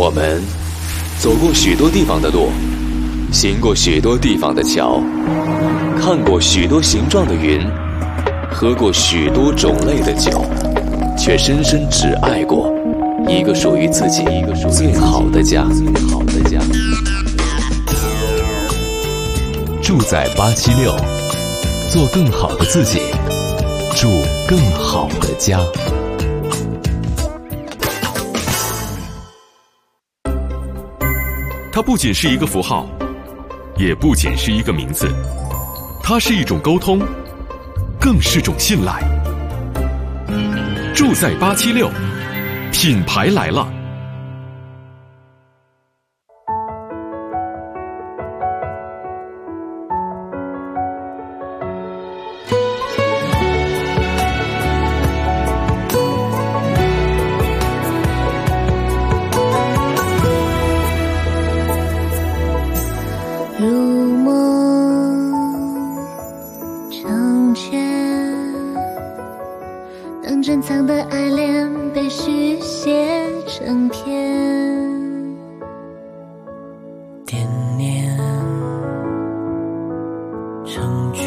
我们走过许多地方的路，行过许多地方的桥，看过许多形状的云，喝过许多种类的酒，却深深只爱过一个属于自己最好的家。住在876，做更好的自己，住更好的家。 它不仅是一个符号，也不仅是一个名字，它是一种沟通，更是种信赖。住在876，品牌来了。 珍藏的爱恋被续写成篇， 惦念成卷，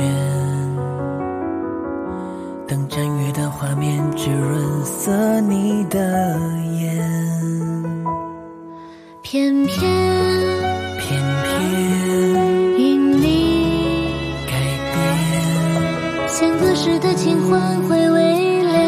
等展阅的画面只润色你的眼， 偏偏因你改变， 像隔世的情欢回味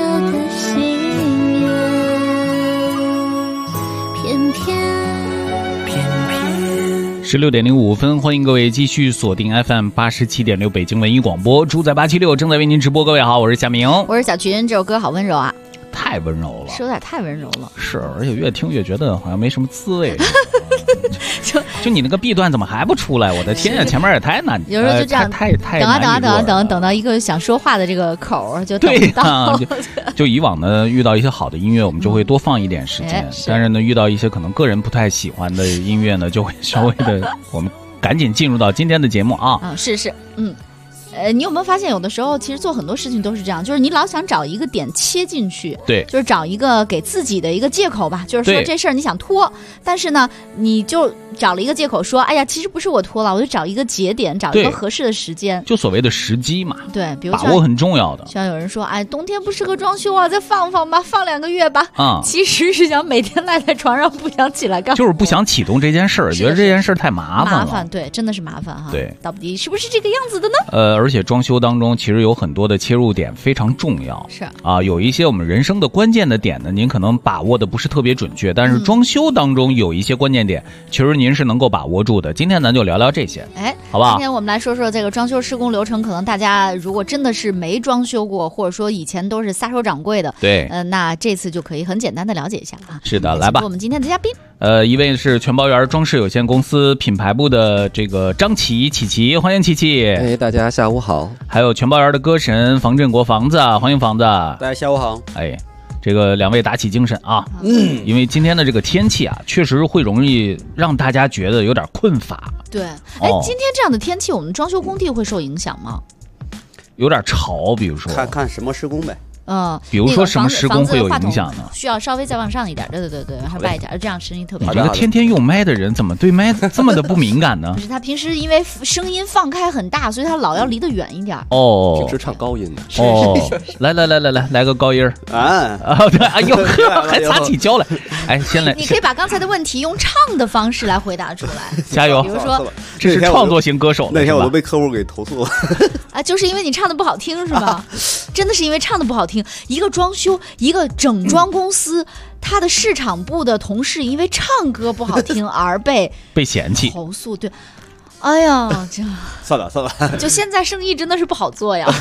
16:05，欢迎各位继续锁定 FM 87.6北京文艺广播，住在876正在为您直播。各位好，我是夏明， 我是小群。这首歌好温柔啊， 太温柔了， 是有点太温柔了。 是，而且越听越觉得好像没什么滋味。就你那个 B 段怎么还不出来？我的天呀，前面也太难， 有时候就这样， 太等到一个想说话的这个口就等不到。就以往呢，遇到一些好的音乐，我们就会多放一点时间。但是呢，遇到一些可能个人不太喜欢的音乐呢，就会稍微的，我们赶紧进入到今天的节目啊。 是，你有没有发现，有的时候其实做很多事情都是这样，就是你老想找一个点切进去， 对， 就是找一个给自己的一个借口吧，就是说这事儿你想拖，但是呢，你就找了一个借口说，哎呀，其实不是我拖了，我就找一个节点，找一个合适的时间， 就所谓的时机嘛。 对，比如把握很重要的。 像有人说，哎，冬天不适合装修啊，再放放吧，放2个月吧。其实是想每天赖在床上不想起来干， 就是不想启动这件事儿，觉得这件事儿太麻烦了。 对，真的是麻烦哈。 对， 到底是不是这个样子的呢？ 而且装修当中其实有很多的切入点非常重要， 是啊，有一些我们人生的关键的点呢，您可能把握的不是特别准确，但是装修当中有一些关键点，其实您是能够把握住的。今天咱就聊聊这些，好不好？ 今天我们来说说这个装修施工流程，可能大家如果真的是没装修过，或者说以前都是撒手掌柜的， 对， 那这次就可以很简单的了解一下啊。 是的，来吧。 我们今天的嘉宾， 一位是全包园装饰有限公司品牌部的这个张琪，欢迎琪。 哎，大家下午好。 还有全包园的歌神房振国房子，欢迎房子。 大家下午好。 哎，这个两位打起精神啊，因为今天的这个天气啊，确实会容易让大家觉得有点困乏。 对，今天这样的天气，我们装修工地会受影响吗？ 有点潮，比如说看什么施工呗。 比如说什么施工会有影响呢？ 需要稍微再往上一点，对，往上掰一点，这样声音特别好。 你觉得天天用麦的人怎么对麦这么的不敏感呢？ 不是，他平时因为声音放开很大，所以他老要离得远一点。 平时唱高音的。 来个高音对，哎呦呵，还擦起胶来。哎，先来。 你可以把刚才的问题用唱的方式来回答出来。 加油！ 比如说， 这是创作型歌手。 那天我都被客户给投诉了。 就是因为你唱的不好听是吗？真的是因为唱的不好听。一个装修，一个整装公司，他的市场部的同事因为唱歌不好听而被嫌弃投诉。对，哎呀，这算了， 就现在生意真的是不好做呀。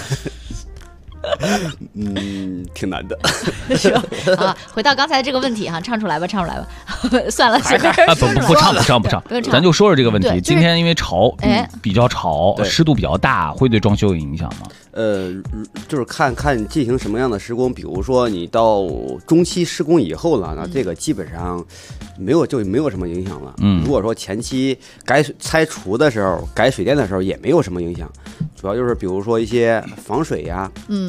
挺难的。 是啊，回到刚才这个问题哈，唱出来吧。算了， 不唱，咱就说说这个问题。今天因为潮，比较潮，湿度比较大，会对装修有影响吗？ 就是看进行什么样的施工，比如说你到中期施工以后了，那这个基本上没有什么影响了。如果说前期拆除的时候、改水电的时候也没有什么影响，主要就是比如说一些防水呀，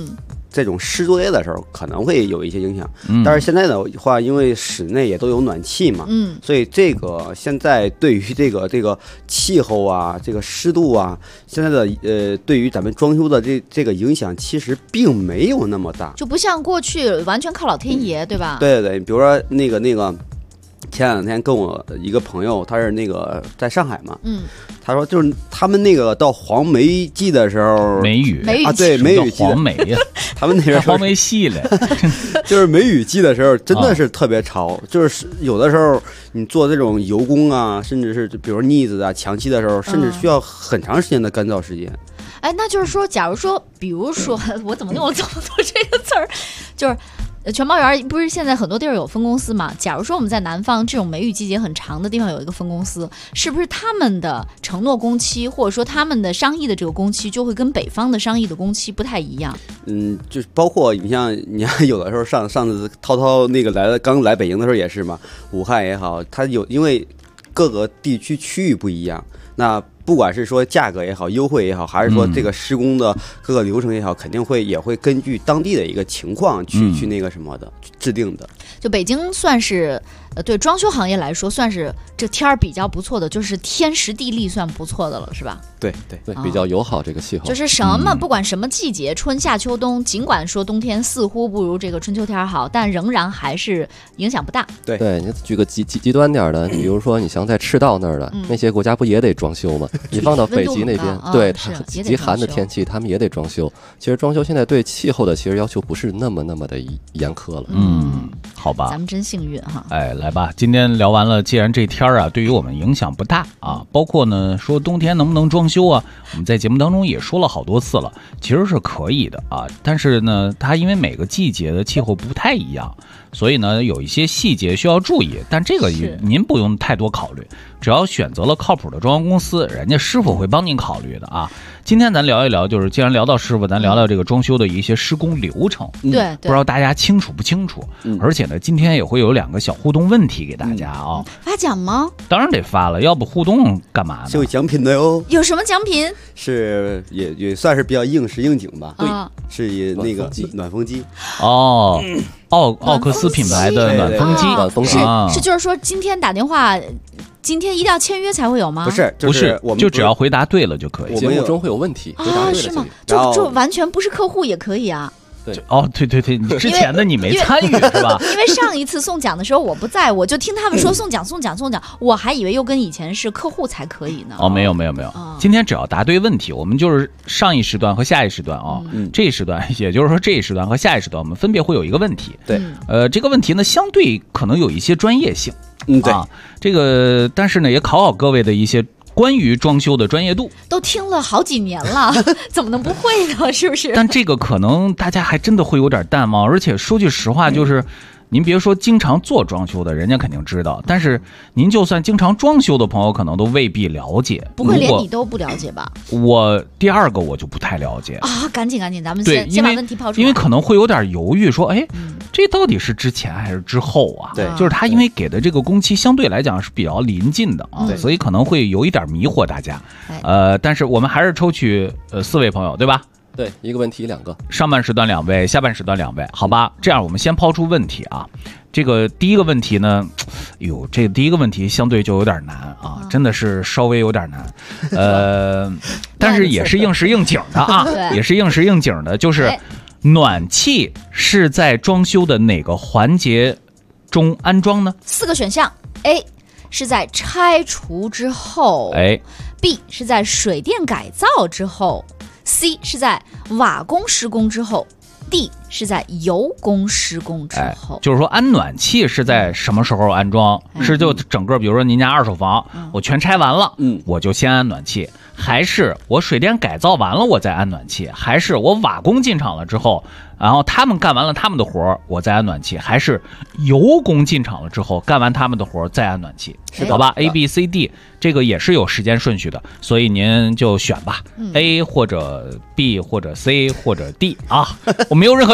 这种湿作业的时候可能会有一些影响。但是现在的话，因为室内也都有暖气嘛，所以这个现在对于这个气候啊，这个湿度啊，现在的对于咱们装修的这个影响其实并没有那么大， 就不像过去完全靠老天爷，对吧？ 对对对，比如说那个。前两天跟我一个朋友，他是那个在上海嘛，他说就是他们那个到黄梅季的时候， 梅雨啊，对，梅雨季黄梅呀， 他们那边黄梅戏嘞， 就是梅雨季的时候，真的是特别潮，就是有的时候你做这种油工啊，甚至是比如腻子啊、墙漆的时候，甚至需要很长时间的干燥时间。 哎，那就是说，假如说，比如说，我怎么用了这么多这个词儿，就是。全包园不是现在很多地儿有分公司嘛？假如说我们在南方这种梅雨季节很长的地方有一个分公司，是不是他们的承诺工期或者说他们的商议的这个工期就会跟北方的商议的工期不太一样？ 就是包括你像有的时候上次涛那个刚来北京的时候也是嘛，武汉也好，它因为各个地区区域不一样，那不管是说价格也好，优惠也好，还是说这个施工的各个流程也好，肯定也会根据当地的一个情况去那个什么的制定的。 就北京算是对装修行业来说，算是这天儿比较不错的，就是天时地利算不错的了，是吧？ 对，比较友好这个气候。 就是什么不管什么季节，春夏秋冬，尽管说冬天似乎不如这个春秋天好，但仍然还是影响不大。 对，你举个极端点的，比如说你像在赤道那儿的那些国家不也得装修吗？你放到北极那边，对，它极寒的天气，他们也得装修。其实装修现在对气候的其实要求不是那么的严苛了。 好吧， 咱们真幸运哈。 哎，来吧，今天聊完了，既然这天啊对于我们影响不大啊，包括呢说冬天能不能装修啊，我们在节目当中也说了好多次了，其实是可以的啊。但是呢，它因为每个季节的气候不太一样，所以呢有一些细节需要注意。但这个您不用太多考虑，只要选择了靠谱的装修公司，人家师傅会帮您考虑的啊。今天咱聊一聊，就是既然聊到师傅，咱聊聊这个装修的一些施工流程。 对， 不知道大家清楚不清楚？而且呢，今天也会有2个小互动问题给大家啊。 发奖吗？ 当然得发了，要不互动干嘛呢？ 是有奖品的哟。 有什么奖品？ 是也算是比较应时应景吧。 对， 是那个暖风机。 哦，奥克斯品牌的暖风机， 暖风机是就是说今天打电话。今天一定要签约才会有吗？ 不是， 我们就只要回答对了就可以。 节目中会有问题，回答对了是吗？就完全不是客户也可以啊。 对， 对，你之前的你没参与是吧？ 因为上一次送奖的时候我不在，我就听他们说送奖，我还以为又跟以前是客户才可以呢。 没有，今天只要答对问题，我们就是上一时段和下一时段啊，这一时段，也就是说这一时段和下一时段，我们分别会有一个问题。 对， 这个问题呢，相对可能有一些专业性。 对， 这个但是呢，也考各位的一些关于装修的专业度。 都听了好几年了，怎么能不会呢？是不是？ 但这个可能大家还真的会有点淡忘，而且说句实话，就是您别说经常做装修的，人家肯定知道，但是您就算经常装修的朋友，可能都未必了解。 不会连你都不了解吧？ 我第2个我就不太了解啊！赶紧，咱们先把问题抛出来， 因为可能会有点犹豫，说，这到底是之前还是之后啊？ 对， 就是他因为给的这个工期相对来讲是比较临近的啊，所以可能会有一点迷惑大家。但是我们还是抽取4位朋友，对吧？ 对，一个问题2个， 上半时段2位，下半时段2位，好吧？这样我们先抛出问题啊。这个第一个问题呢，这个第一个问题相对就有点难啊，真的是稍微有点难。但是也是应时应景的啊，也是应时应景的，就是暖气是在装修的哪个环节中安装呢 ？4个选项 ：A 是在拆除之后，B 是在水电改造之后。C 是在瓦工施工之后 ，D 是在油工施工之后。 就是说安暖气是在什么时候安装？是就整个比如说您家2手房，我全拆完了，我就先安暖气，还是我水电改造完了我再安暖气，还是我瓦工进场了之后，然后他们干完了他们的活我再安暖气，还是油工进场了之后干完他们的活再安暖气？好吧 ，A B C D 这个也是有时间顺序的，所以您就选吧，A 或者 B 或者 C 或者 D 啊，我没有任何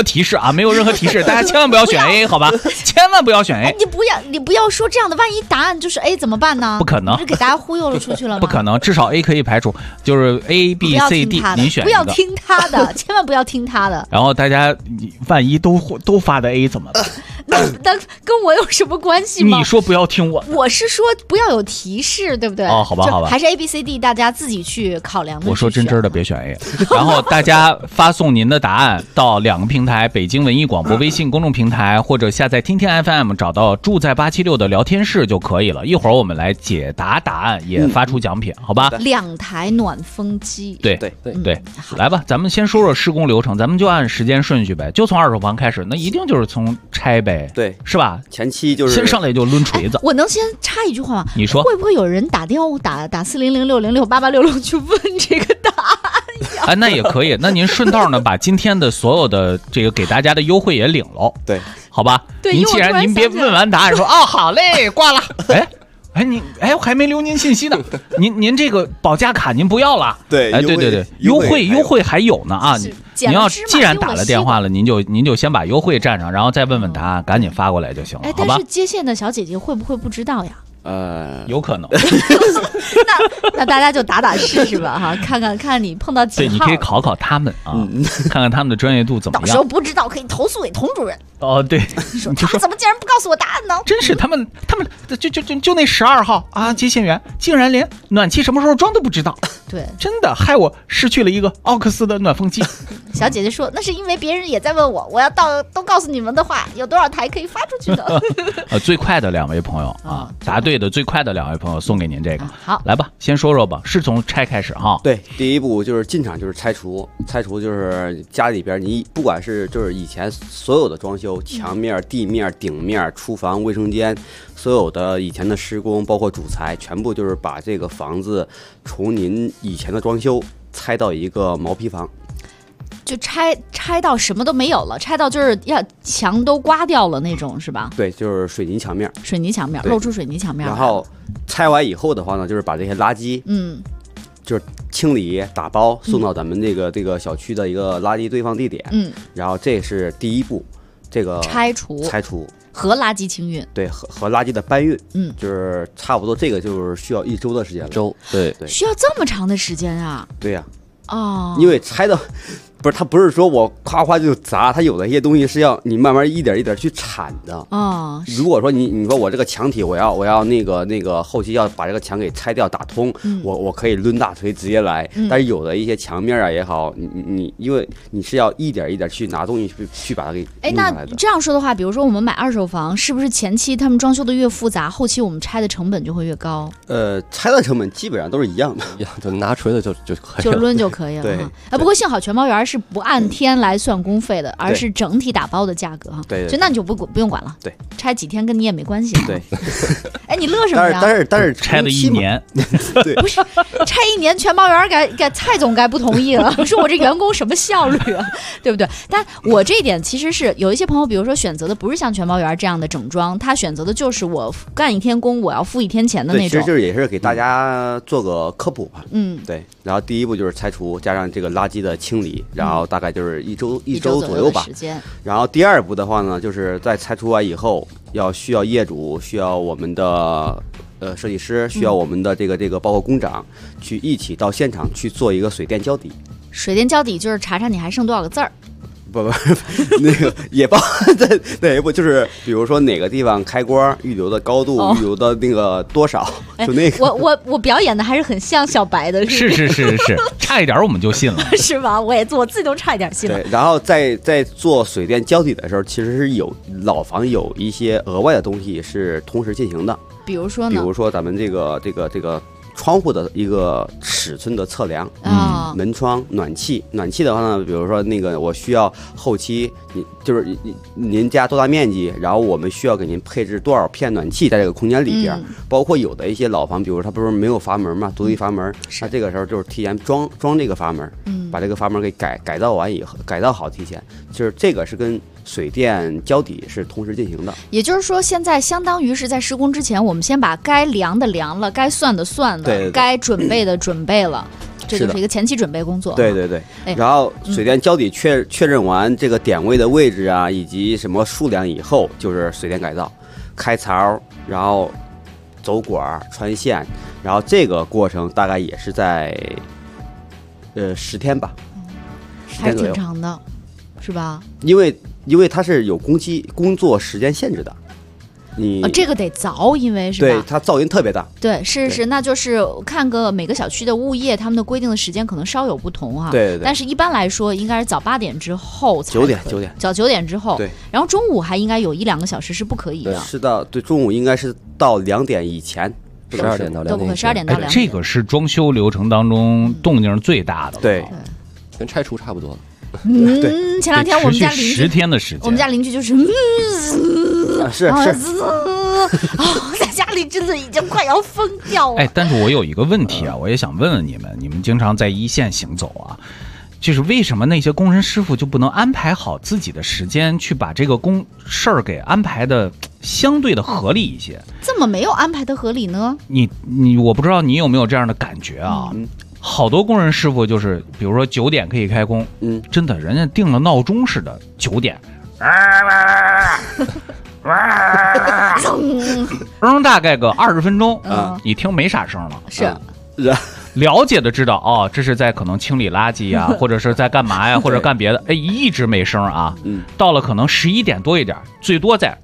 提示啊，没有任何提示，大家千万不要选 A 好吧，千万不要选 A。 你不要说这样的，万一答案就是 A 怎么办呢？ 不可能， 不是给大家忽悠了出去了吗？ 不可能，至少 A 可以排除，就是 A、B、C、D， 您选一个。 不要听他的，千万不要听他的。 然后大家万一都发的 A 怎么办？ 那跟我有什么关系吗？ 你说不要听我是说不要有提示，对不对？ 哦，好吧， 还是 A、B、C、D， 大家自己去考量的。 我说真的别选 A， 然后大家发送您的答案到2个平台：北京文艺广播微信公众平台，或者下载听听 FM， 找到住在876的聊天室就可以了。一会儿我们来解答答案，也发出奖品，好吧 ？2台暖风机。 对，来吧，咱们先说说施工流程，咱们就按时间顺序呗，就从2手房开始，那一定就是从拆呗。 对， 是吧？ 前期就是先上来就抡锤子。 我能先插一句话吗？ 你说会不会有人打4006068866去问这个答案呀？ 那也可以。那您顺道呢，把今天的所有的这个给大家的优惠也领喽。 对， 好吧。 对， 您既然您别问完答案说好嘞，挂了。我还没留您信息呢。您这个保价卡您不要了。 对， 对，优惠还有呢啊！您要既然打了电话了，您就先把优惠占上，然后再问问答案，赶紧发过来就行了，好吧？ 但是接线的小姐姐会不会不知道呀？ 有可能。 那大家就打试试吧哈，看你碰到几号。 对，你可以考他们啊，看看他们的专业度怎么样。 到时候不知道可以投诉给童主任。 哦，对， 你就说怎么竟然不告诉我答案呢？ 真是他们就那12号啊，接线员竟然连暖气什么时候装都不知道。 对， 真的害我失去了一个奥克斯的暖风机。 小姐姐说，那是因为别人也在问我要都告诉你们的话，有多少台可以发出去的。 最快的2位朋友啊，答对的最快的2位朋友送给您这个。 好， 来吧，先说说吧，是从拆开始哈。 对，第一步就是进场就是拆除就是家里边你不管是就是以前所有的装修，墙面、地面、顶面、厨房、卫生间，所有的以前的施工，包括主材，全部就是把这个房子从您以前的装修拆到一个毛坯房。 就拆到什么都没有了，拆到就是要墙都刮掉了那种，是吧？ 对，就是水泥墙面， 露出水泥墙面。 然后拆完以后的话呢，就是把这些垃圾，就是清理打包送到咱们这个小区的一个垃圾堆放地点，然后这是第一步，这个拆除和垃圾清运， 对，和垃圾的搬运，就是差不多这个就是需要1周的时间了。对， 需要这么长的时间啊？ 对呀，因为拆的。它不是说我夸夸就砸，它有的一些东西是要你慢慢一点一点去铲的。如果说你说我这个墙体我要那个后期要把这个墙给拆掉打通，我可以抡大锤直接来。但是有的一些墙面也好，你因为你是要一点一点去拿东西去把它给弄下来的。 那这样说的话，比如说我们买2手房，是不是前期他们装修的越复杂，后期我们拆的成本就会越高？ 拆的成本基本上都是一样的， 就拿锤子就可以了， 就抡就可以了。对，不过幸好全包园是不按天来算工费的，而是整体打包的价格哈。 对， 所以那你就不用管了。 对， 拆几天跟你也没关系。 对， 你乐什么呀？ 但是拆了1年， 对， 不是拆1年，全包园该蔡总该不同意了，说我这员工什么效率啊，对不对？但我这一点其实是有一些朋友，比如说选择的不是像全包园这样的整装，他选择的就是我干1天工，我要付1天钱的那种。 其实就是也是给大家做个科普吧。对。然后第一步就是拆除，加上这个垃圾的清理，然后大概就是一周左右吧。然后第2步的话呢，就是在拆除完以后，需要业主，需要我们的设计师，需要我们的这个包括工长去一起到现场去做一个水电交底。 水电交底就是查查你还剩多少个字儿。 不，那个也包在哪一步，就是比如说哪个地方开关预留的高度，预留的那个多少，就那个。 我表演的还是很像小白的， 是，差一点我们就信了， 是吧？我自己都差一点信了。 对，然后在做水电交底的时候，其实是老房有一些额外的东西是同时进行的， 比如说呢？ 比如说咱们这个窗户的一个尺寸的测量，门窗、暖气的话呢，比如说那个我需要后期您家多大面积，然后我们需要给您配置多少片暖气在这个空间里边，包括有的一些老房，比如它不是没有阀门嘛，独立阀门，它这个时候就是提前装这个阀门，把这个阀门给改造完以后，改造好，提前就是这个是跟水电交底是同时进行的。 也就是说，现在相当于是在施工之前，我们先把该量的量了，该算的算了， 对， 该准备的准备了。 这就是一个前期准备工作。 对对对，然后水电胶底确认完这个点位的位置啊，以及什么数量以后，就是水电改造，开槽，然后走管穿线，然后这个过程大概也是在10天吧， 还是挺长的，是吧？ 因为它是有工作时间限制的。 这个得凿，因为是吧？ 对，它噪音特别大。 对，是，那就是看每个小区的物业，他们的规定的时间可能稍有不同哈。 对。 但是一般来说，应该是早8点之后才 9点， 早9点之后。 对。 然后中午还应该有1-2个小时是不可以的。 是的，对，中午应该是到2点以前 ，12点到2点。 都不可，12点到2点。 这个是装修流程当中动静最大的。 对， 跟拆除差不多。 对， 前2天我们家邻居 10天的时间， 我们家邻居就是是在家里真的已经快要疯掉了。 但是我有一个问题啊，我也想问问你们经常在一线行走啊，就是为什么那些工人师傅就不能安排好自己的时间，去把这个事儿给安排的相对的合理一些？ 这么没有安排的合理呢？ 我不知道你有没有这样的感觉啊？好多工人师傅就是，比如说9点可以开工，真的，人家定了闹钟似的，9点，大概个20分钟，你听没啥声了， 是， 了解的知道这是在可能清理垃圾呀，或者是在干嘛呀，或者干别的，一直没声啊，到了可能11点多一点，最多在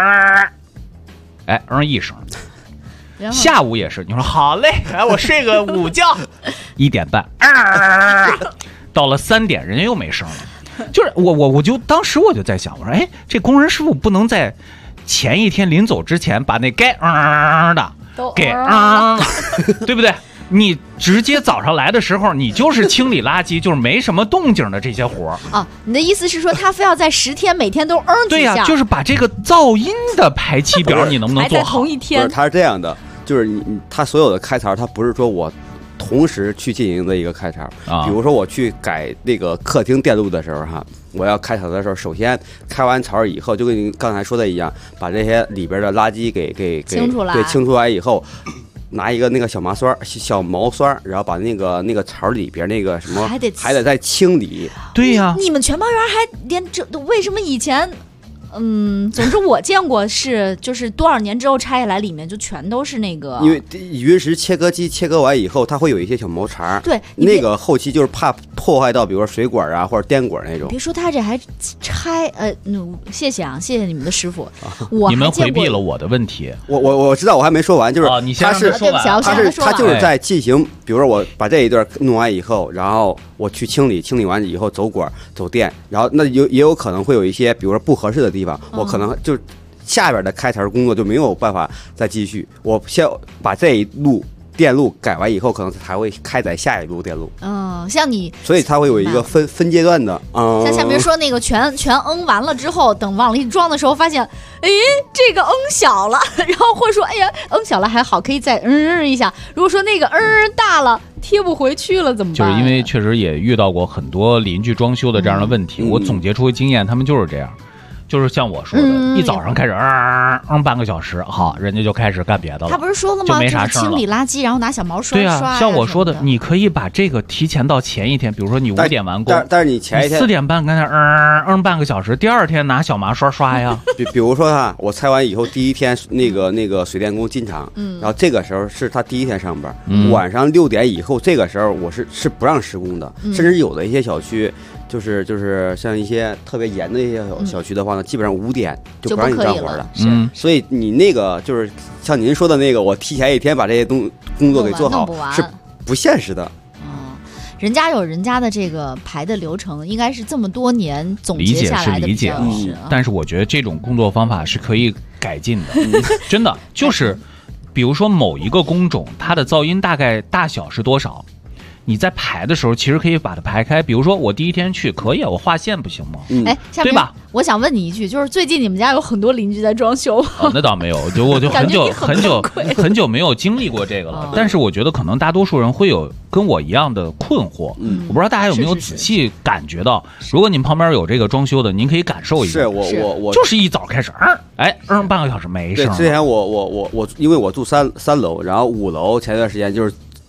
一声。下午也是，你说好嘞，我睡个午觉，1点半，到了3点，人家又没声了。就是我就当时我就在想，我说这工人师傅不能在前一天临走之前把那该的给对不对？你直接早上来的时候，你就是清理垃圾，就是没什么动静的这些活啊。你的意思是说，他非要在10天每天都对呀，就是把这个噪音的排期表，你能不能做好？ 同一天， 不是，他是这样的，就是他所有的开槽，他不是说我同时去进行的一个开槽比如说我去改那个客厅电路的时候我要开槽的时候，首先开完槽以后，就跟你刚才说的一样，把这些里边的垃圾给清出来， 对，清出来以后。拿一个那个小毛刷，然后把那个槽里边那个什么还得再清理。 对呀， 你们全包园还连这为什么以前？总之我见过就是多少年之后拆下来，里面就全都是那个。 因为云石切割机切割完以后，它会有一些小毛茬。 对， 那个后期就是怕破坏到，比如说水管啊或者电管那种。 别说他这还拆，谢谢你们的师傅。 你们回避了我的问题。 我知道，我还没说完，就是你先说完。 他就是在进行，比如说我把这一段弄完以后，然后我去清理完以后走管走电，然后那也有可能会有一些，比如说不合适的地方，我可能就下边的开槽工作就没有办法再继续，我先把这一路电路改完以后，可能才会开展下一路电路。 像你， 所以它会有一个分阶段的。 像下面说那个全完了之后，等往里装的时候，发现，这个小了，然后或者说，小了还好，可以再一下。如果说那个大了，贴不回去了怎么办？ 就是因为确实也遇到过很多邻居装修的这样的问题，我总结出经验，他们就是这样。就是像我说的，一早上开始半个小时，好，人家就开始干别的了。 他不是说了吗？ 就没啥事儿了。清理垃圾，然后拿小毛刷刷。 对啊， 像我说的，你可以把这个提前到前一天，比如说你5点完工， 但是你前一天 4点半跟他半个小时，第2天拿小毛刷刷呀。 比如说我拆完以后第一天那个水电工进场，然后这个时候是他第1天上班，晚上6点以后，这个时候我是不让施工的，甚至有的一些小区。就是像一些特别严的一些小区的话呢，基本上5点就不让你干活了。所以你那个就是像您说的那个，我提前1天把这些工作给做好是不现实的。 人家有人家的这个排的流程，应该是这么多年总结下来的。 理解，但是我觉得这种工作方法是可以改进的，真的就是比如说某一个工种，它的噪音大概大小是多少？你在排的时候，其实可以把它排开。比如说，我第1天去可以，我划线不行吗？ 对吧？我想问你一句，就是最近你们家有很多邻居在装修？ 那倒没有，我就很久没有经历过这个了。但是我觉得可能大多数人会有跟我一样的困惑。我不知道大家有没有仔细感觉到，如果您旁边有这个装修的，您可以感受一下。 是我就是一早开始，半个小时没声。 之前我因为我住3楼，然后5楼前段时间就是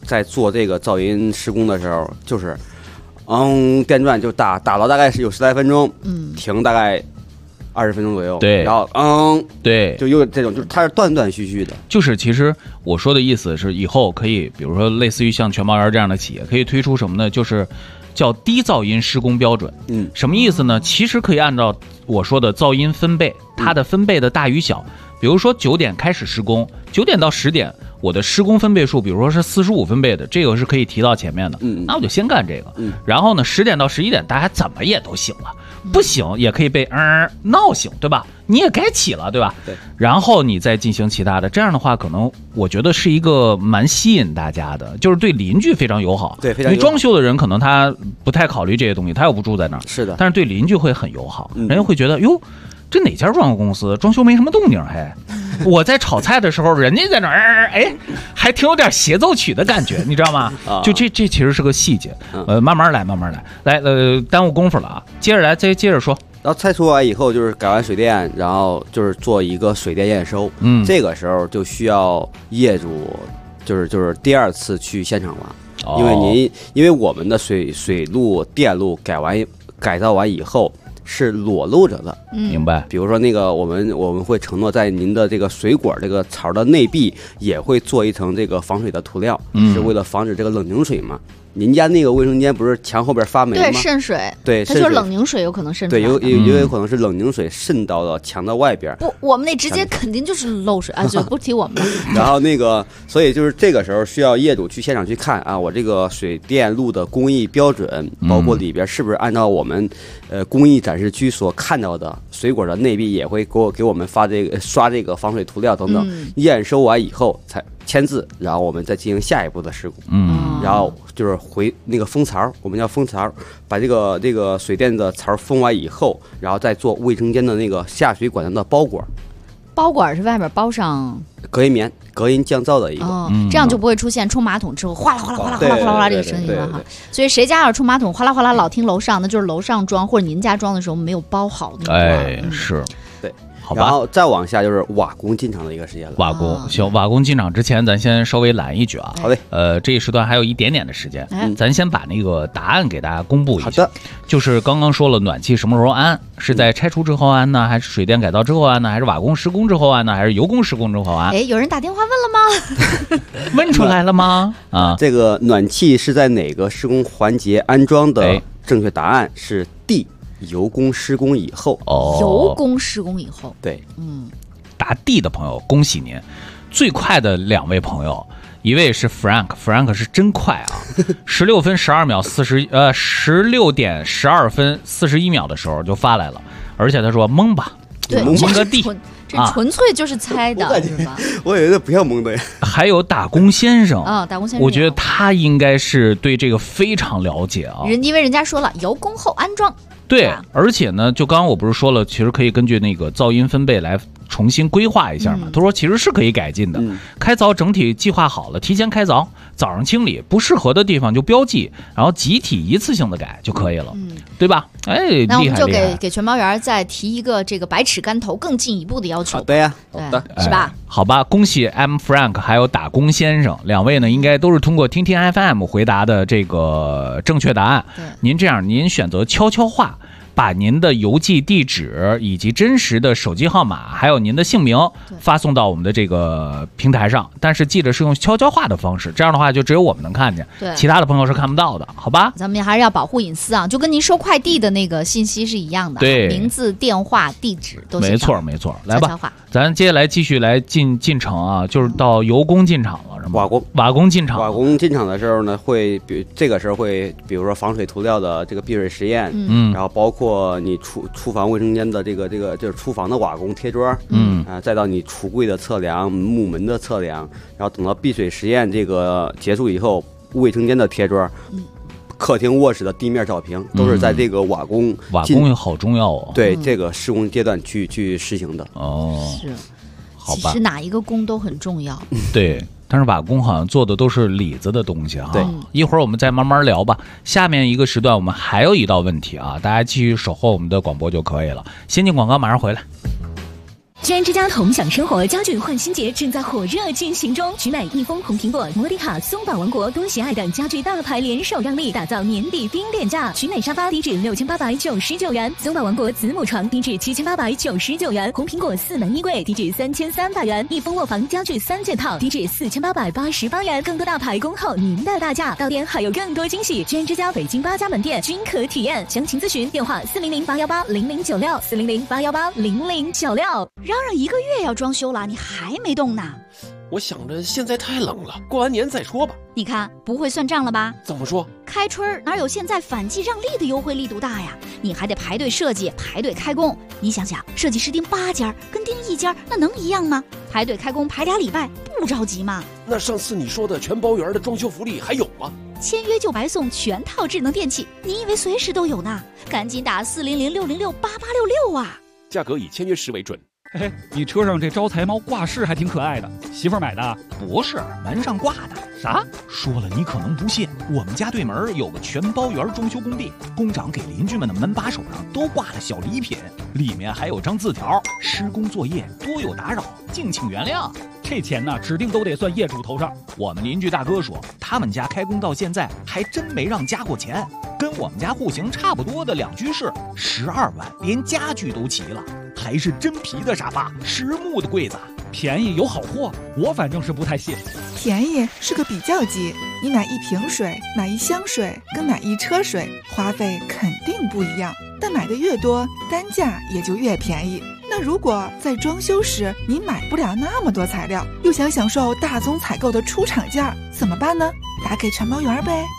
在做这个噪音施工的时候，就是电钻就打了大概是有10来分钟，停大概20分钟左右， 对， 然后对， 就有这种，就是它是断断续续的。 就是其实我说的意思是，以后可以，比如说类似于像全毛园这样的企业，可以推出什么呢？就是叫低噪音施工标准。什么意思呢？其实可以按照我说的噪音分贝，它的分贝的大与小。比如说9点开始施工，9点到10点，我的施工分贝数，比如说是45分贝的，这个是可以提到前面的。那我就先干这个。然后呢，10点到11点，大家怎么也都醒了，不醒也可以被闹醒，对吧？你也该起了，对吧？ 对。 然后你再进行其他的，这样的话，可能我觉得是一个蛮吸引大家的，就是对邻居非常友好。 对，非常友好。 因为装修的人可能他不太考虑这些东西，他又不住在那儿。 是的。 但是对邻居会很友好，人家会觉得哟。这哪家装修公司装修没什么动静？嘿，我在炒菜的时候，人家在那儿，还挺有点协奏曲的感觉，你知道吗？就这其实是个细节，慢慢来，耽误功夫了啊！接着来，再接着说。 然后拆除完以后，就是改完水电，然后就是做一个水电验收。这个时候就需要业主，就是第2次去现场了，因为我们的水路、电路改造完以后。是裸露着的， 明白。 比如说那个，我们会承诺在您的这个水管这个槽的内壁也会做一层这个防水的涂料，是为了防止这个冷凝水嘛。您家那个卫生间不是墙后边发霉吗？ 对，渗水。 对， 它就是冷凝水有可能渗出来。 对，有可能是冷凝水渗到了墙的外边。 不，我们那直接肯定就是漏水啊！就不提我们了。 然后那个，所以就是这个时候需要业主去现场去看啊，我这个水电路的工艺标准，包括里边是不是按照我们工艺展示区所看到的，水管的内壁也会给我们刷这个防水涂料等等。验收完以后才签字，然后我们再进行下一步的施工。然后就是回那个封槽，我们叫封槽，把这个水电的槽封完以后，然后再做卫生间的那个下水管的包管。 包管是外面包上隔音棉、隔音降噪的一个， 这样就不会出现冲马桶之后哗啦哗啦哗啦哗啦哗啦哗啦这个声音了哈。所以谁家要是冲马桶哗啦哗啦老听楼上，那就是楼上装或者您家装的时候没有包好那个。是， 对。 好吧， 然后再往下就是瓦工进场的一个时间了。 瓦工行，瓦工进场之前，咱先稍微拦一句啊。 好嘞。 这一时段还有一点点的时间，咱先把那个答案给大家公布一下。 好的。 就是刚刚说了，暖气什么时候安？是在拆除之后安呢，还是水电改造之后安呢，还是瓦工施工之后安呢，还是油工施工之后安？ 有人打电话问了吗？ 问出来了吗？啊， 这个暖气是在哪个施工环节安装的？正确答案是 D。油工施工以后。 油工施工以后。 对， 答 D 的朋友恭喜您，最快的2位朋友，一位是 Frank 是真快啊，16分12秒16点12分41秒的时候就发来了，而且他说蒙吧， 对， 蒙个 D， 这纯粹就是猜的，是吧？ 我以为不要蒙的呀。 还有打工先生打工先生， 我觉得他应该是对这个非常了解啊， 因为人家说了油工后安装。 对，而且呢，就刚刚我不是说了，其实可以根据那个噪音分贝来重新规划一下嘛。他说其实是可以改进的，开凿整体计划好了，提前开凿，早上清理，不适合的地方就标记，然后集体一次性的改就可以了，对吧？ 那我们就给全毛园再提一个这个百尺竿头更进一步的要求。 对呀， 好的，是吧？ 好吧，恭喜 M Frank 还有打工先生2位呢，应该都是通过听听 FM 回答的这个正确答案。您这样，您选择悄悄话。把您的邮寄地址以及真实的手机号码，还有您的姓名发送到我们的这个平台上，但是记得是用悄悄话的方式，这样的话就只有我们能看见，其他的朋友是看不到的，好吧？ 咱们还是要保护隐私啊，就跟您收快递的那个信息是一样的， 对， 名字、电话、地址都写上。 没错，来吧，咱接下来继续来进程啊，就是到油工进场了，是吗？瓦工进场。 瓦工进场的时候呢，这个时候会比如说防水涂料的这个避水实验，然后包括你厨房卫生间的这个就是厨房的瓦工贴砖，再到你橱柜的测量、木门的测量，然后等到避水实验这个结束以后，卫生间的贴砖，客厅卧室的地面照平，都是在这个瓦工好重要哦。 对，这个施工阶段去实行的。 是， 好吧。 其实哪一个工都很重要。 对。但是瓦工好像做的都是里子的东西哈。 对， 一会儿我们再慢慢聊吧。下面一个时段我们还有一道问题啊，大家继续守候我们的广播就可以了。先进广告，马上回来。 居然之家同享生活家具换新节正在火热进行中，取买益丰、红苹果、摩迪卡、松宝王国、多喜爱等家具大牌联手让利，打造年底冰点价。取买沙发低至6899元，松宝王国子母床低至7899元，红苹果4门衣柜低至3300元，益丰卧房家具3件套低至4888元。更多大牌恭候您的大驾，到店还有更多惊喜。居然之家北京8家门店均可体验，详情咨询电话400-818-0096，400-818-0096。 嚷嚷1个月要装修了，你还没动呢？ 我想着现在太冷了，过完年再说吧。 你看不会算账了吧？ 怎么说？ 开春哪有现在反季让利的优惠力度大呀？你还得排队设计，排队开工。你想想，设计师盯8家跟盯1家那能一样吗？排队开工排2礼拜，不着急吗？ 那上次你说的全包圆的装修福利还有吗？ 签约就白送全套智能电器，你以为随时都有呢？赶紧打400-606-8866啊！ 价格以签约时为准。 嘿嘿，你车上这招财猫挂饰还挺可爱的，媳妇儿买的？ 不是，门上挂的。 啥？ 说了你可能不信，我们家对门有个全包圆装修工地，工长给邻居们的门把手上都挂了小礼品，里面还有张字条：施工作业多有打扰，敬请原谅。 这钱呢，指定都得算业主头上。 我们邻居大哥说，他们家开工到现在还真没让加过钱，跟我们家户型差不多的2居室，12万，连家具都齐了，还是真皮的沙发，实木的柜子， 便宜有好货，我反正是不太信。 便宜是个比较级，你买1瓶水、买1箱水跟买1车水，花费肯定不一样，但买的越多，单价也就越便宜。那如果在装修时你买不了那么多材料，又想享受大宗采购的出厂价，怎么办呢？打给全包圆呗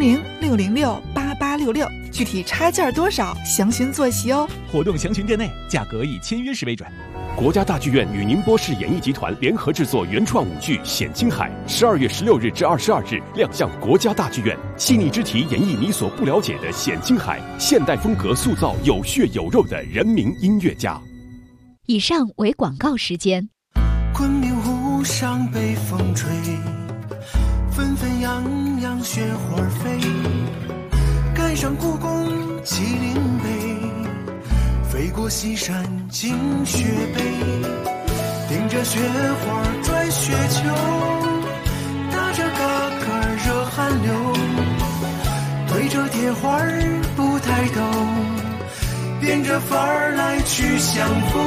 ，400-606-8866，具体差价多少，详询坐席哦。 活动详询店内，价格以签约时为准。 国家大剧院与宁波市演艺集团联合制作原创舞剧《显青海》，12月16日至22日亮相国家大剧院，细腻之题演绎你所不了解的显青海，现代风格塑造有血有肉的人民音乐家。 以上为广告时间。 昆明湖上北风吹，纷纷扬扬雪花飞，赶上故宫麒麟碑，飞过西山进雪北，顶着雪花转雪球，打着嘎嘎热汗流，推着铁环不抬头，变着法儿来去相逢，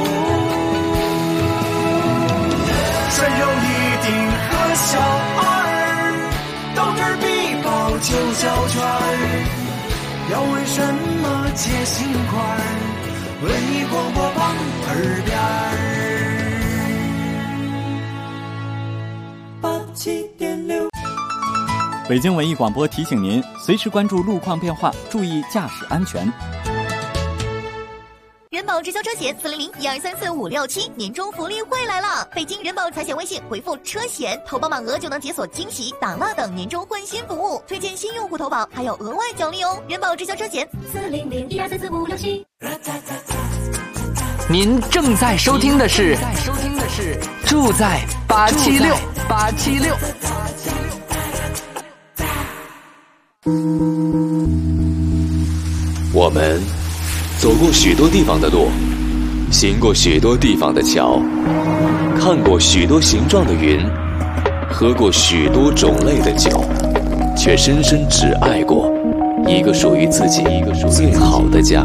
穿上一顶和小二，到这儿必报9角圈，要问什么接心块，文艺广播旁耳边87.6。 北京文艺广播提醒您，随时关注路况变化，注意驾驶安全。 人保直销车险400-1234-567年终福利会来了！北京人保财险微信回复车险，投保满额就能解锁惊喜、打蜡等年终换新服务，推荐新用户投保还有额外奖励哦！人保直销车险400-1234-567。 您正在收听的是住在876。 我们走过许多地方的路，行过许多地方的桥，看过许多形状的云，喝过许多种类的酒，却深深只爱过一个属于自己最好的家。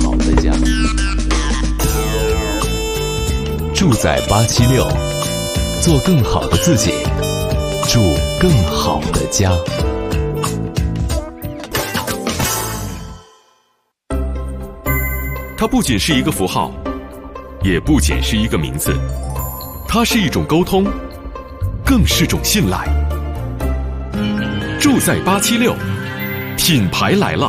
住在876，做更好的自己，住更好的家。 它不仅是一个符号，也不仅是一个名字，它是一种沟通，更是种信赖。住在876，品牌来了。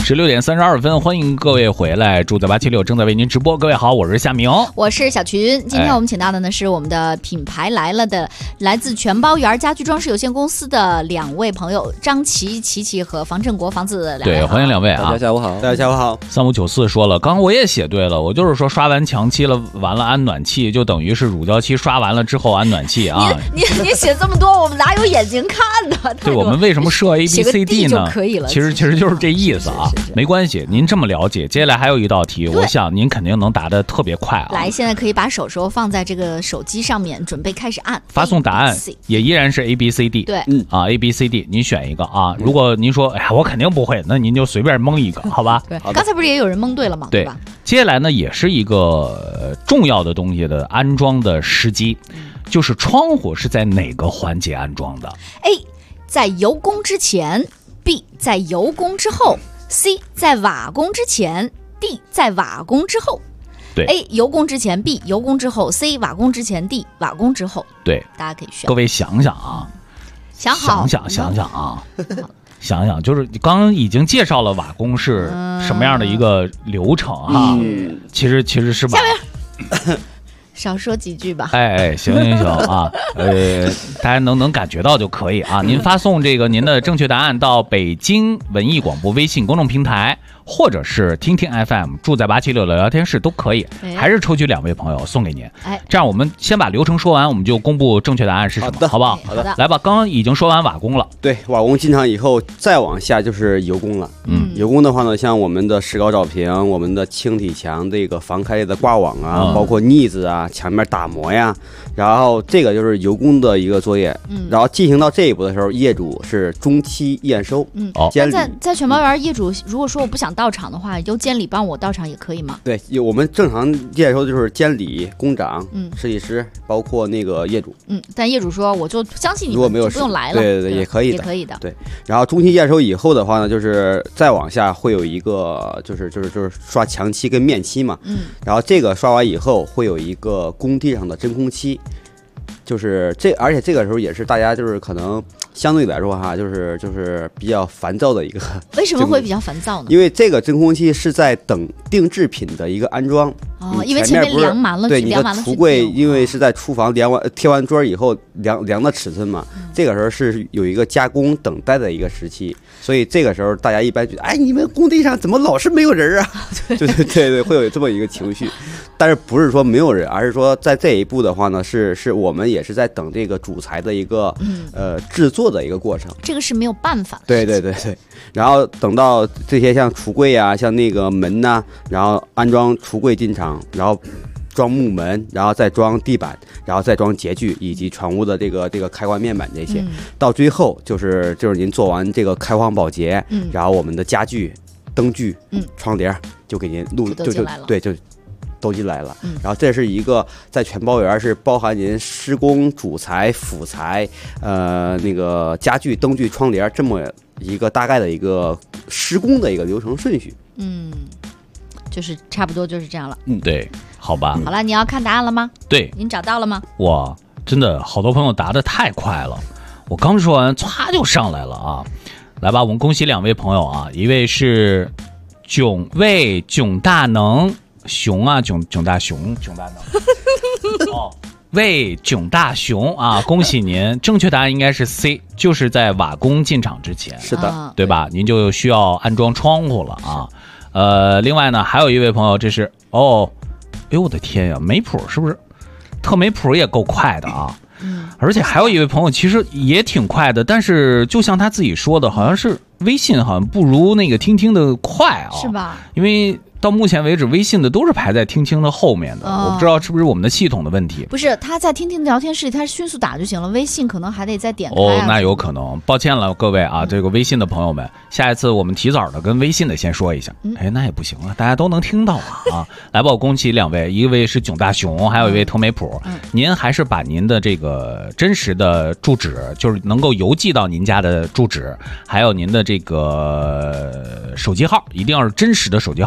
16点32分，欢迎各位回来，住在876正在为您直播。各位好，我是夏明， 我是小群。今天我们请到的呢是我们的品牌来了的，来自全包园家居装饰有限公司的2位朋友张琪和房振国房子2位。 对，欢迎2位啊！ 大家下午好， 大家下午好。 3594说了，刚刚我也写对了，我就是说刷完墙漆了，完了安暖气，就等于是乳胶漆刷完了之后安暖气啊。 你写这么多，我们哪有眼睛看呢？ 对，我们为什么设 ABCD 呢？ 可以了， 其实就是这意思啊，没关系。您这么了解，接下来还有一道题，我想您肯定能答得特别快啊。 来，现在可以把手放在这个手机上面，准备开始按。 发送答案也依然是 ABCD。 对， ABCD， 您选一个啊。如果您说，哎呀，我肯定不会，那您就随便蒙一个，好吧？ 对，刚才不是也有人蒙对了吗？对吧？ 接下来呢，也是一个重要的东西的安装的时机，就是窗户是在哪个环节安装的 ？A， 在油工之前 ；B， 在油工之后 ；C， 在瓦工之前 ；D， 在瓦工之后。 对 ，A 油工之前 ，B 油工之后 ，C 瓦工之前 ，D 瓦工之后。 对， 大家可以选。 各位想想啊， 想好， 想啊。想想，就是刚刚已经介绍了瓦工是什么样的一个流程哈，其实是吧？ 少说几句吧。 行啊，大家能感觉到就可以啊。您发送这个您的正确答案到北京文艺广播微信公众平台，或者是听听 FM 住在876的聊天室都可以，还是抽取2位朋友送给您。这样我们先把流程说完，我们就公布正确答案是什么，好不好？ 好的， 来吧。刚刚已经说完瓦工了， 对，瓦工进场以后，再往下就是油工了。油工的话呢，像我们的石膏罩屏、我们的轻体墙这个防开的挂网啊，包括腻子啊、墙面打磨呀，然后这个就是油工的一个作业。然后进行到这一步的时候，业主是中期验收。 在全包园，业主如果说我不想到场的话，由监理帮我到场也可以吗？ 对，我们正常验收就是监理、工长、设计师，包括那个业主。 但业主说我就相信你们， 如果没有不用来了。 对，也可以的， 也可以的。 对，然后中期验收以后的话呢，就是再往下会有一个，就是刷墙漆跟面漆嘛。然后这个刷完以后会有一个工地上的真空漆。而且这个时候也是大家就是可能相对来说哈，就是比较烦躁的一个。 为什么会比较烦躁呢？ 因为这个真空漆是在等定制品的一个安装。 因为前面量完了， 对，你的橱柜因为是在厨房贴完桌以后量的尺寸嘛，这个时候是有一个加工等待的一个时期，所以这个时候大家一般觉得，哎，你们工地上怎么老是没有人啊？对，会有这么一个情绪。但是不是说没有人，而是说在这一步的话呢，是我们也是在等这个主材的一个制作的一个过程。 这个是没有办法。 对。然后等到这些像橱柜啊，像那个门呐，然后安装橱柜进场，然后装木门，然后再装地板，然后再装洁具以及全屋的这个开关面板这些，到最后就是您做完这个开荒保洁，然后我们的家具、灯具、窗帘就给您录就都进来了。然后这是一个在全包园是包含您施工主材、辅材、那个家具、灯具、窗帘这么一个大概的一个施工的一个流程顺序。 就是差不多就是这样了。 对，好吧。 好了，你要看答案了吗？ 对， 您找到了吗？ 哇，真的好多朋友答得太快了，我刚说完，唰就上来了啊！来吧，我们恭喜2位朋友啊，一位是囧大能熊啊，囧大熊大能哦，为囧大熊啊，恭喜您！正确答案应该是 C， 就是在瓦工进场之前， 是的， 对吧？您就需要安装窗户了啊。另外呢，还有一位朋友，这是哎呦我的天呀，梅普是不是？特梅普也够快的啊。而且还有一位朋友其实也挺快的，但是就像他自己说的，好像是微信好像不如那个听的快啊， 是吧？ 因为到目前为止，微信的都是排在听的后面的，我不知道是不是我们的系统的问题。 不是，他在听的聊天室里，他迅速打就行了，微信可能还得再点开。 那有可能，抱歉了各位啊，这个微信的朋友们，下一次我们提早的跟微信的先说一下。那也不行啊，大家都能听到啊。来吧，我恭喜2位，一位是囧大熊，还有一位特梅普。您还是把您的这个真实的住址，就是能够邮寄到您家的住址，还有您的这个手机号，一定要是真实的手机号码。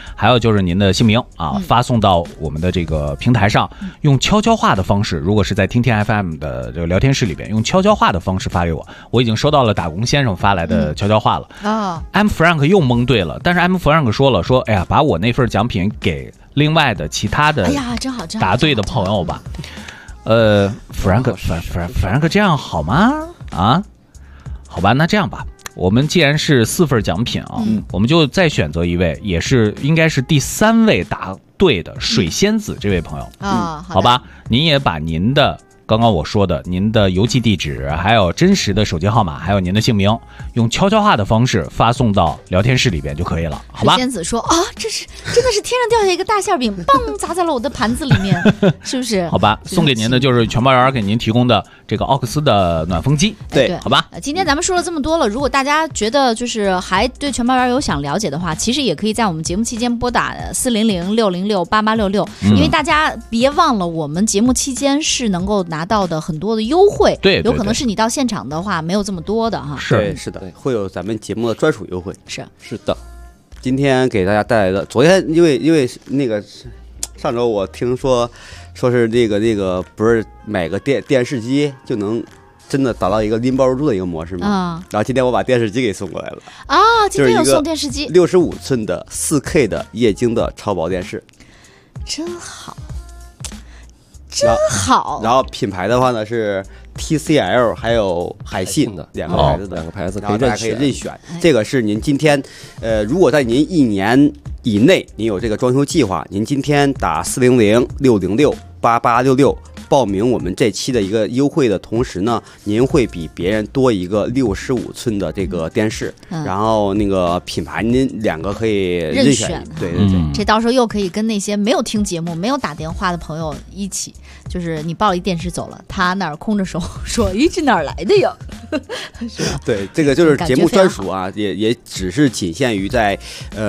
还有就是您的姓名啊，发送到我们的这个平台上，用悄悄话的方式，如果是在听天 FM 的这个聊天室里边，用悄悄话的方式发给我。我已经收到了打工先生发来的悄悄话了。M Frank 又蒙对了，但是 M Frank 说，哎呀，把我那份奖品给另外的其他的答对的朋友吧。Frank 这样好吗？啊，好吧，那这样吧。我们既然是4份奖品啊，我们就再选择一位，也是应该是第3位答对的水仙子这位朋友好吧，您也把您的刚刚我说的您的邮寄地址，还有真实的手机号码，还有您的姓名，用悄悄话的方式发送到聊天室里边就可以了，好吧？ 水仙子说啊，这是真的是天上掉下一个大馅饼，嘣砸在了我的盘子里面，是不是？ 好吧，送给您的就是全包园给您提供的这个奥克斯的暖风机， 对， 好吧？ 今天咱们说了这么多了，如果大家觉得就是还对全包园有想了解的话，其实也可以在我们节目期间拨打400-606-8866，因为大家别忘了，我们节目期间是能够拿到的很多的优惠， 对， 有可能是你到现场的话没有这么多的哈。 是的，会有咱们节目的专属优惠。 是的，今天给大家带来的，昨天因为那个上周我听说是那个不是买个电视机就能真的达到一个拎包入住的一个模式吗？然后今天我把电视机给送过来了啊！今天有送电视机 ，65寸的4K 的液晶的超薄电视， 真好。真好， 然后品牌的话呢是 TCL 还有海信的两个牌子， 然后大家可以任选。这个是您今天，如果在您1年以内您有这个装修计划，您今天打400-606-8866。报名我们这期的一个优惠的同时呢，您会比别人多一个65寸的这个电视，然后那个品牌您2个可以任选。对， 这到时候又可以跟那些没有听节目、没有打电话的朋友一起，就是你抱一电视走了，他那儿空着手说：“咦，这哪儿来的呀？”是吧？ 对，这个就是节目专属啊，也只是仅限于在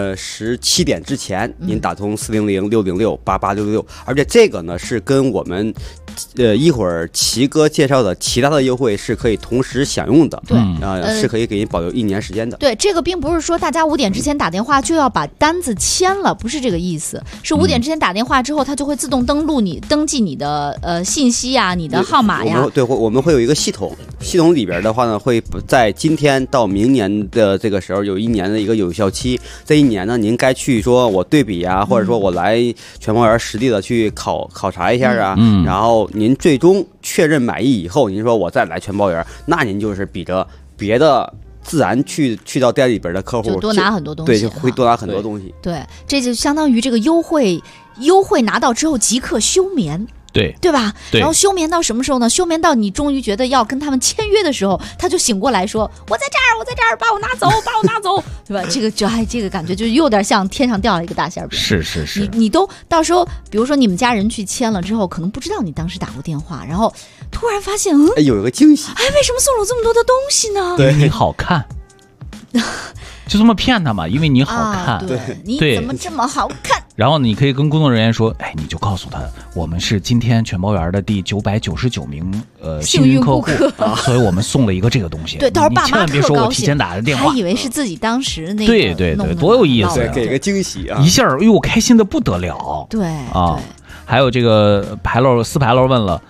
17点之前，您打通400-606-8866，而且这个呢是跟我们。一会儿齐哥介绍的其他的优惠是可以同时享用的， 对， 是可以给您保留1年时间的。 对，这个并不是说大家5点之前打电话就要把单子签了，不是这个意思，是5点之前打电话之后，它就会自动登记你的信息呀、你的号码呀。 对，我们会有一个系统里边的话呢，会在今天到明年的这个时候有1年的一个有效期。这1年呢，您该去说我对比呀，或者说我来全包园实地的去考察一下啊，然后。您最终确认满意以后，您说我再来全包园，那您就是比着别的自然去到店里边的客户就多拿很多东西， 对，就会多拿很多东西。 对，这就相当于这个优惠拿到之后即刻休眠。对吧？然后休眠到什么时候呢？休眠到你终于觉得要跟他们签约的时候，他就醒过来说：“我在这儿，把我拿走，对吧？”这个感觉就有点像天上掉了一个大馅饼。 是。 你都到时候，比如说你们家人去签了之后，可能不知道你当时打过电话，然后突然发现， 有一个惊喜。 为什么送了这么多的东西呢？ 对，你好看。就这么骗他嘛，因为你好看， 对，你怎么这么好看？ 然后你可以跟工作人员说，你就告诉他，我们是今天全包园的第999名幸运客户，所以我们送了一个这个东西。 对，到时候爸妈别说我提前打的电话， 还以为是自己当时那个。 对，多有意思， 给个惊喜啊！ 一下，我开心的不得了。 对啊。还有这个四牌楼问了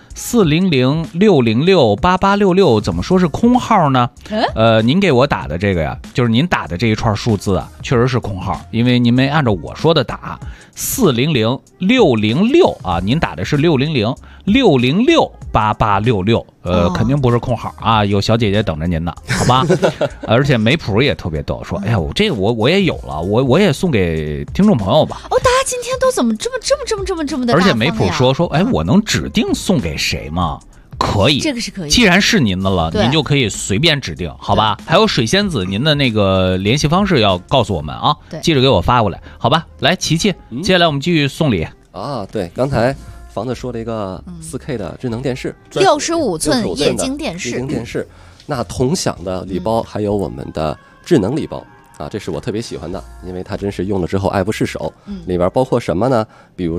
400-606-8866怎么说是空号呢？您给我打的这个呀，就是您打的这一串数字啊，确实是空号，因为您没按照我说的打。400-606啊，您打的是600-606-8866，肯定不是空号啊，有小姐姐等着您呢，好吧？而且梅普也特别逗，说，哎呀，我也有了，我也送给听众朋友吧。 大家今天都怎么这么的大方呀？ 而且梅普说，我能指定送给谁吗？可以， 这个是可以。 既然是您的了，您就可以随便指定，好吧？还有水仙子，您的那个联系方式要告诉我们啊，记着给我发过来，好吧？来，琪琪，接下来我们继续送礼啊。对，刚才房子说了一个4K 的智能电视 ，65寸液晶电视， 那同享的礼包还有我们的智能礼包。啊，这是我特别喜欢的，因为它真是用了之后爱不释手。里边包括什么呢？比如说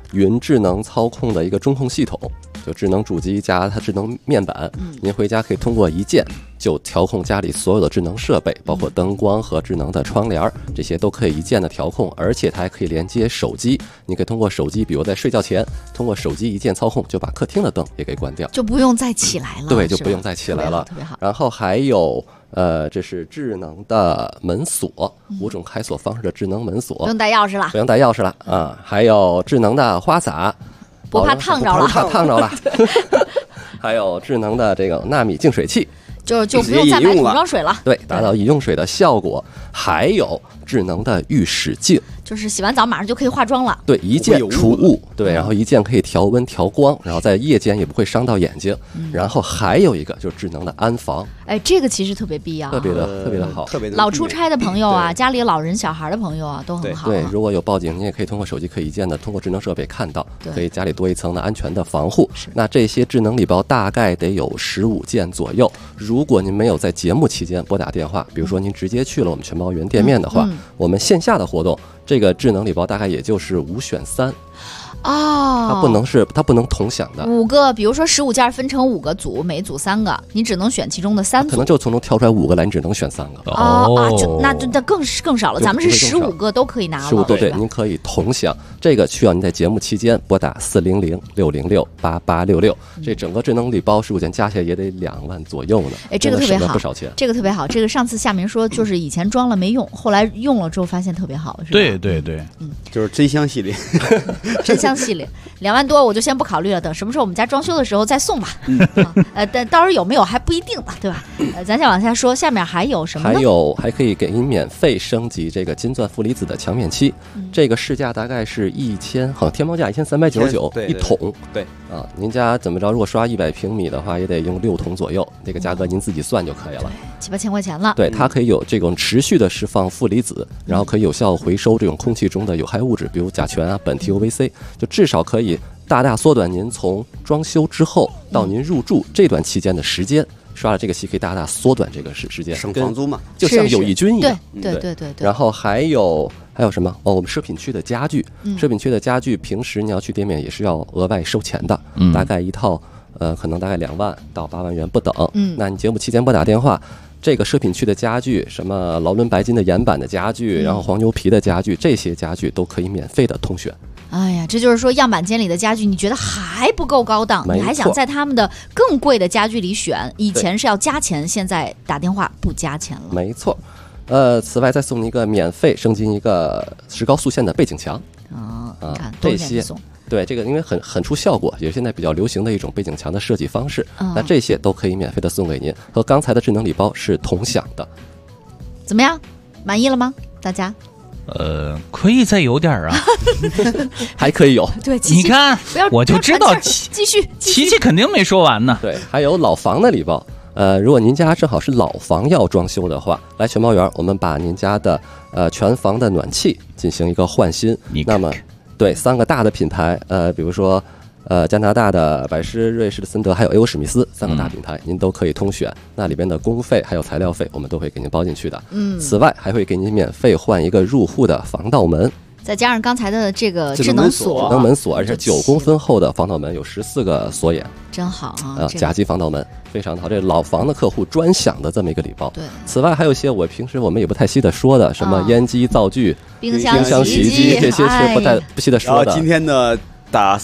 云智能操控的一个中控系统，就智能主机加它智能面板，您回家可以通过一键就调控家里所有的智能设备，包括灯光和智能的窗帘，这些都可以一键的调控，而且它还可以连接手机，你可以通过手机，比如在睡觉前，通过手机一键操控，就把客厅的灯也给关掉， 就不用再起来了。 对，就不用再起来了， 特别好。 然后还有这是智能的门锁，5种开锁方式的智能门锁， 不用带钥匙了， 不用带钥匙了啊！还有智能的花洒， 不怕烫着了， 烫着了。还有智能的这个纳米净水器， 就不用再买桶装水了， 对，达到饮用水的效果。还有智能的浴室镜， 就是洗完澡马上就可以化妆了， 对，一键除雾，对，然后一键可以调温调光，然后在夜间也不会伤到眼睛。然后还有一个就是智能的安防， 哎，这个其实特别必要， 特别的好， 特别老出差的朋友啊，家里老人小孩的朋友啊，都很好。 对，如果有报警，你也可以通过手机可以一键的通过智能设备看到，可以家里多一层的安全的防护。那这些智能礼包大概得有15件左右。如果您没有在节目期间拨打电话，比如说您直接去了我们全猫园店面的话，我们线下的活动，这个智能礼包大概也就是5选3。 哦， 它不能同享的 5个，比如说15件分成5个组，每组3个，你只能选其中的3组， 可能就从中挑出来5个来，你只能选3个。 那更少了，咱们是15个都可以拿了。 15个对，您可以同享。这个需要您在节目期间拨打400-606-8866。这整个智能礼包15件加起来也得2万左右呢。 哎，这个特别好， 不少钱。 这个特别好。这个上次夏明说，就是以前装了没用，后来用了之后发现特别好，是吧？ 对， 就是真香系列， 真香系列2万多我就先不考虑了，等什么时候我们家装修的时候再送吧。但到时候有没有还不一定呢，对吧？咱先往下说，下面还有什么呢？ 还可以给您免费升级这个金钻负离子的墙面漆，这个市价大概是好像天猫价1399一桶。 对啊，您家怎么着？如果刷100平米的话，也得用6桶左右，这个价格您自己算就可以了 ，7-8千块钱了。 对，它可以有这种持续的释放负离子，然后可以有效回收这种空气中的有害物质，比如甲醛啊、苯、TUVC，就至少可以大大缩短您从装修之后到您入住这段期间的时间。刷了这个漆可以大大缩短这个时间， 省房租嘛， 就像有益菌一样。 对。 然后还有什么？我们奢品区的家具，奢品区的家具平时你要去店面也是要额外收钱的，大概一套可能大概2万到8万元不等。那你节目期间拨打电话，这个奢品区的家具，什么劳伦白金的岩板的家具，然后黄牛皮的家具，这些家具都可以免费的通选。 哎呀，这就是说样板间里的家具，你觉得还不够高档，你还想在他们的更贵的家具里选，以前是要加钱，现在打电话不加钱了。 没错。此外再送你一个免费升级一个石膏塑线的背景墙。 你看这些对这个因为很出效果，也是现在比较流行的一种背景墙的设计方式。那这些都可以免费的送给您，和刚才的智能礼包是同享的。 怎么样，满意了吗？大家？ 可以再有点啊， 还可以有。 对， 你看，我就知道继续， 琪琪肯定没说完呢。 对，还有老房的礼包。如果您家正好是老房要装修的话，来全猫园，我们把您家的全房的暖气进行一个换新。那么，对3个大的品牌，比如说加拿大的百诗、瑞士的森德，还有 A.O. 史密斯3个大品牌，您都可以通选。那里边的工费还有材料费，我们都会给您包进去的。此外还会给您免费换一个入户的防盗门。 再加上刚才的这个智能锁， 而且9公分厚的防盗门，有14个锁眼， 真好啊！ 甲级防盗门非常的好，这老房的客户专享的这么一个礼包。 对， 此外还有一些平时我们也不太稀得说的，什么烟机、灶具、 冰箱、 洗衣机，这些是不稀得说的。 今天的打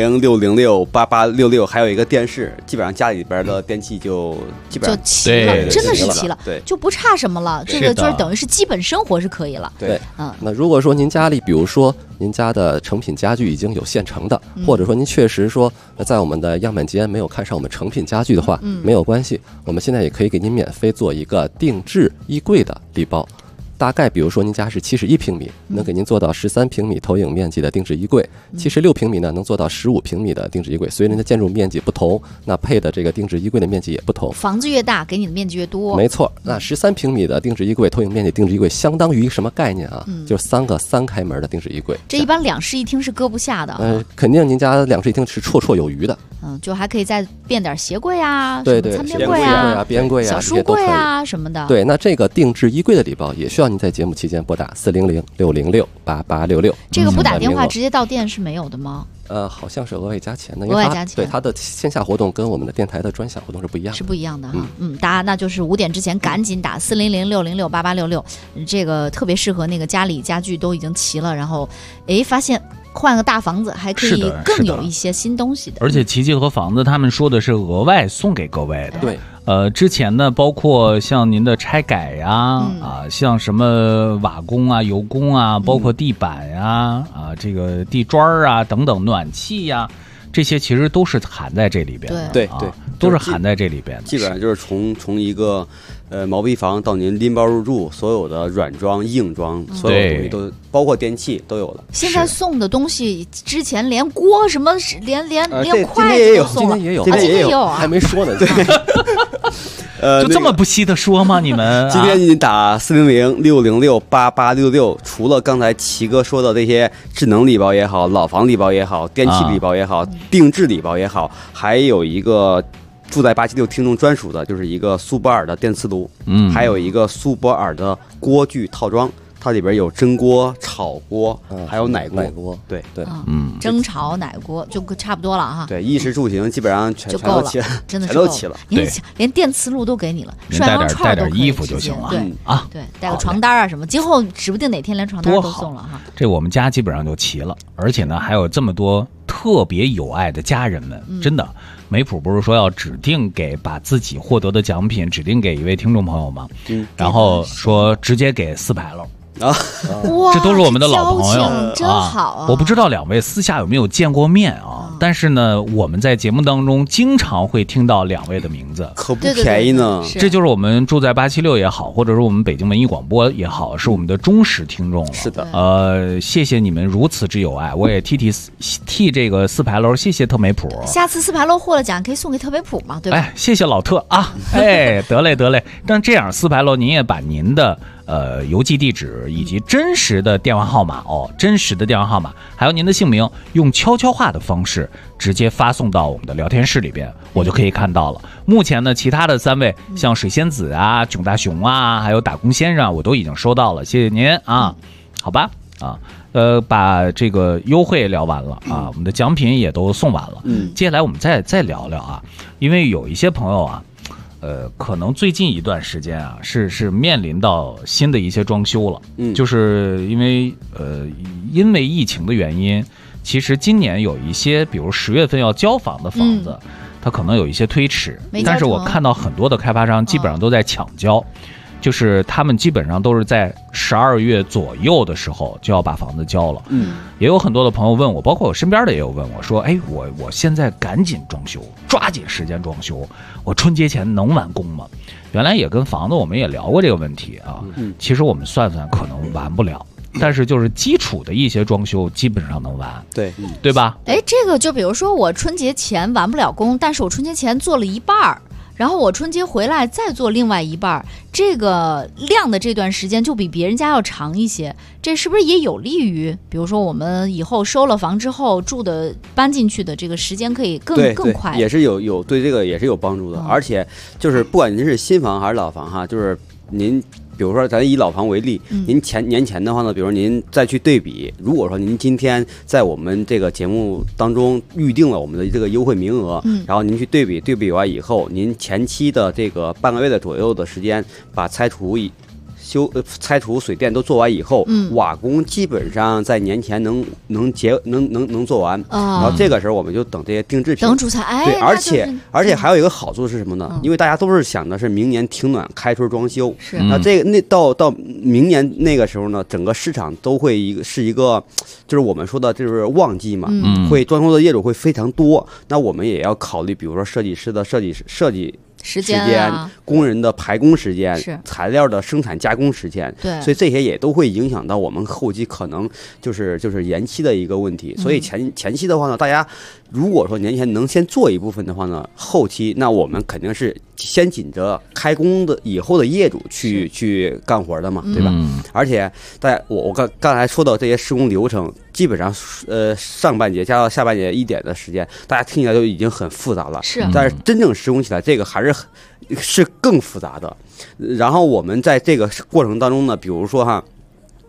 400-606-8866，还有一个电视，基本上家里边的电器就基本上齐了，真的是齐了， 对， 就不差什么了。这个就是等于是基本生活是可以了。 对，那如果说您家里，比如说您家的成品家具已经有现成的，或者说您确实说在我们的样板间没有看上我们成品家具的话，没有关系，我们现在也可以给您免费做一个定制衣柜的礼包。大概比如说您家是71平米，能给您做到13平米投影面积的定制衣柜，76平米呢能做到15平米的定制衣柜。随着您的建筑面积不同，那配的这个定制衣柜的面积也不同。 房子越大，给你的面积越多。 没错，那13平米的定制衣柜投影面积定制衣柜相当于什么概念啊？就是3个3开门的定制衣柜。 这一般2室一厅是搁不下的。 肯定您家2室一厅是绰绰有余的。 就还可以再变点鞋柜啊， 对， 餐边柜啊、 边柜啊、 小书柜啊什么的。 对，那这个定制衣柜的礼包也需要您在节目期间拨打400-606-8866。 这个不打电话直接到店是没有的吗？ 好像是额外加钱的， 额外加钱， 对它的线下活动跟我们的电台的专享活动是不一样的， 是不一样的哈。大家那就是5点之前赶紧打400-606-8866，这个特别适合那个家里家具都已经齐了，然后发现换个大房子还可以更有一些新东西的。 而且奇迹和房子他们说的是额外送给各位的。 对。 之前呢，包括像您的拆改呀，像什么瓦工啊、油工啊，包括地板呀，这个地砖啊等等，暖气呀，这些其实都是含在这里边的。 对， 都是含在这里边的。 基本上就是从一个毛坯房到您拎包入住，所有的软装、硬装，所有东西都包括电器都有了。 现在送的东西，之前连锅什么，连筷子都送了， 今天也有啊， 还没说呢。 对。 就这么不惜的说吗？你们今天你打400-606-8866，除了刚才齐哥说的这些智能礼包也好，老房礼包也好，电器礼包也好，定制礼包也好，还有一个住在876听众专属的，就是一个苏泊尔的电磁炉，还有一个苏泊尔的锅具套装。它里边有蒸锅、炒锅，还有奶锅。对， 蒸炒奶锅就差不多了哈。 对，衣食住行基本上全都齐了， 真的全都齐了。 你连电磁炉都给你了， 带点衣服就行了。 对，带个床单啊什么，今后指不定哪天连床单都送了哈。 这我们家基本上就齐了，而且呢还有这么多特别有爱的家人们，真的。梅普不是说要指定把自己获得的奖品指定给一位听众朋友吗？然后说直接给4牌楼。这都是我们的老朋友， 真好啊！ 我不知道两位私下有没有见过面啊？但是呢，我们在节目当中经常会听到两位的名字， 可不便宜呢。 这就是我们住在876也好，或者是我们北京文艺广播也好，是我们的忠实听众了。 是的， 谢谢你们如此之有爱，我也替这个4牌楼谢谢特美普。 下次4牌楼获了奖可以送给特美普嘛，对吧？ 谢谢老特啊！得嘞。但这样4牌楼您也把您的邮寄地址以及真实的电话号码还有您的姓名，用悄悄话的方式直接发送到我们的聊天室里边，我就可以看到了。目前呢，其他的3位像水仙子啊、囧大熊啊，还有打工先生，我都已经收到了，谢谢您啊。好吧把这个优惠聊完了啊，我们的奖品也都送完了。接下来我们再聊聊啊，因为有一些朋友啊。可能最近一段时间啊，是面临到新的一些装修了，就是因为疫情的原因，其实今年有一些，比如10月份要交房的房子，它可能有一些推迟，但是我看到很多的开发商基本上都在抢交。就是他们基本上都是在12月左右的时候就要把房子交了。也有很多的朋友问我，包括我身边的也有问我说，我现在赶紧装修，抓紧时间装修，我春节前能完工吗？原来也跟房子我们也聊过这个问题啊。其实我们算可能完不了，但是就是基础的一些装修基本上能完，对吧？ 这个就比如说我春节前完不了工，但是我春节前做了一半，然后我春节回来再做另外一半，这个量的这段时间就比别人家要长一些，这是不是也有利于比如说我们以后收了房之后搬进去的这个时间可以更快？ 也是有对这个也是有帮助的。而且就是不管您是新房还是老房哈，就是您比如说咱以老房为例，您年前的话呢，比如您再去对比，如果说您今天在我们这个节目当中预定了我们的这个优惠名额，然后您去对比完以后，您前期的这个半个月的左右的时间把拆除水电都做完以后，瓦工基本上在年前能做完，然后这个时候我们就等这些定制品， 等主材。 对，而且还有一个好处是什么呢？因为大家都是想的是明年停暖开春装修，那到明年那个时候呢，整个市场都会是一个，就是我们说的就是旺季嘛，会装修的业主会非常多，那我们也要考虑，比如说设计师的设计时间，工人的排工时间，材料的生产加工时间，所以这些也都会影响到我们后期可能就是延期的一个问题。所以前期的话呢，大家如果说年前能先做一部分的话呢，后期那我们肯定是先紧着开工的以后的业主去干活的嘛，对吧？而且我刚才说到这些施工流程，基本上上半节加到下半节1点的时间，大家听起来就已经很复杂了，但是真正施工起来这个还是更复杂的。然后我们在这个过程当中呢，比如说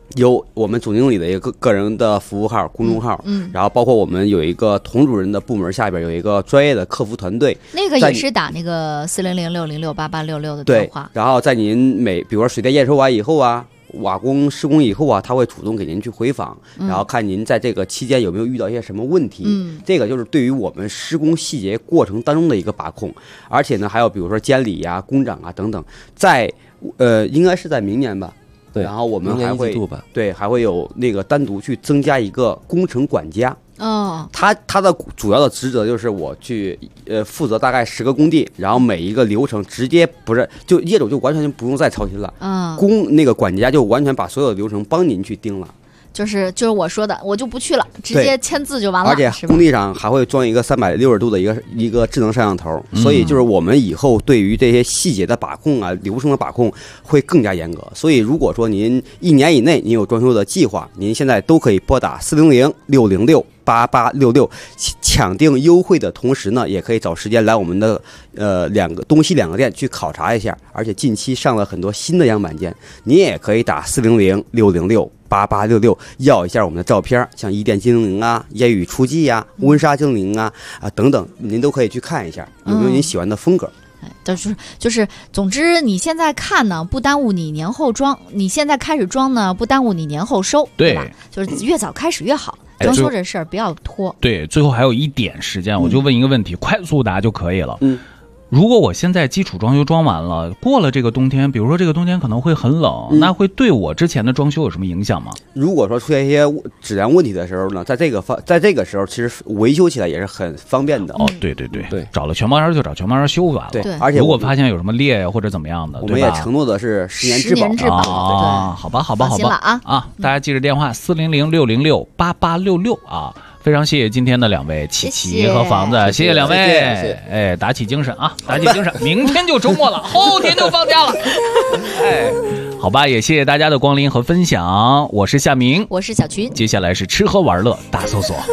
有我们总经理的一个个人的服务号、公众号，然后包括我们有一个童主任的部门下边有一个专业的客服团队， 那个也是打那个400-606-8866的电话。 对，然后在您比如说水电验收完以后啊，瓦工施工以后啊，他会主动给您去回访，然后看您在这个期间有没有遇到一些什么问题。这个就是对于我们施工细节过程当中的一个把控。而且呢，还有比如说监理呀、工长啊等等，在应该是在明年吧。对，然后我们还会还会有那个单独去增加一个工程管家。他的主要的职责就是我去负责大概10个工地，然后每一个流程直接就业主就完全不用再操心了。那个管家就完全把所有的流程帮您去盯了。 就是我说的，我就不去了，直接签字就完了。 而且工地上还会装一个360度的一个智能摄像头，所以就是我们以后对于这些细节的把控啊、流程的把控会更加严格。所以如果说您1年以内您有装修的计划，您现在都可以拨打400-606-8866抢订优惠的同时呢，也可以找时间来我们的东西两个店去考察一下。而且近期上了很多新的样板间，您也可以打400-606-8866要一下我们的照片，像伊甸精灵啊、烟雨初霁啊、温莎精灵啊等等，您都可以去看一下有没有您喜欢的风格。 总之你现在看呢不耽误你年后装，你现在开始装呢不耽误你年后收，对吧？就是越早开始越好。装修这事儿不要拖。 对，最后还有一点时间，我就问一个问题，快速答就可以了。如果我现在基础装修装完了，过了这个冬天，比如说这个冬天可能会很冷，那会对我之前的装修有什么影响吗？ 如果说出现一些质量问题的时候呢，在这个时候，其实维修起来也是很方便的。 对，找了全包员就找全包员修完了。 对，而且如果发现有什么裂呀或者怎么样的， 我们也承诺的是10年质保。 好吧。放心了啊！大家记着电话400-606-8866啊。非常谢谢今天的2位琪琪和房子，谢谢2位，打起精神啊，打起精神，明天就周末了，后天就放假了，好吧，也谢谢大家的光临和分享，我是夏明， 我是小群， 接下来是吃喝玩乐大搜索。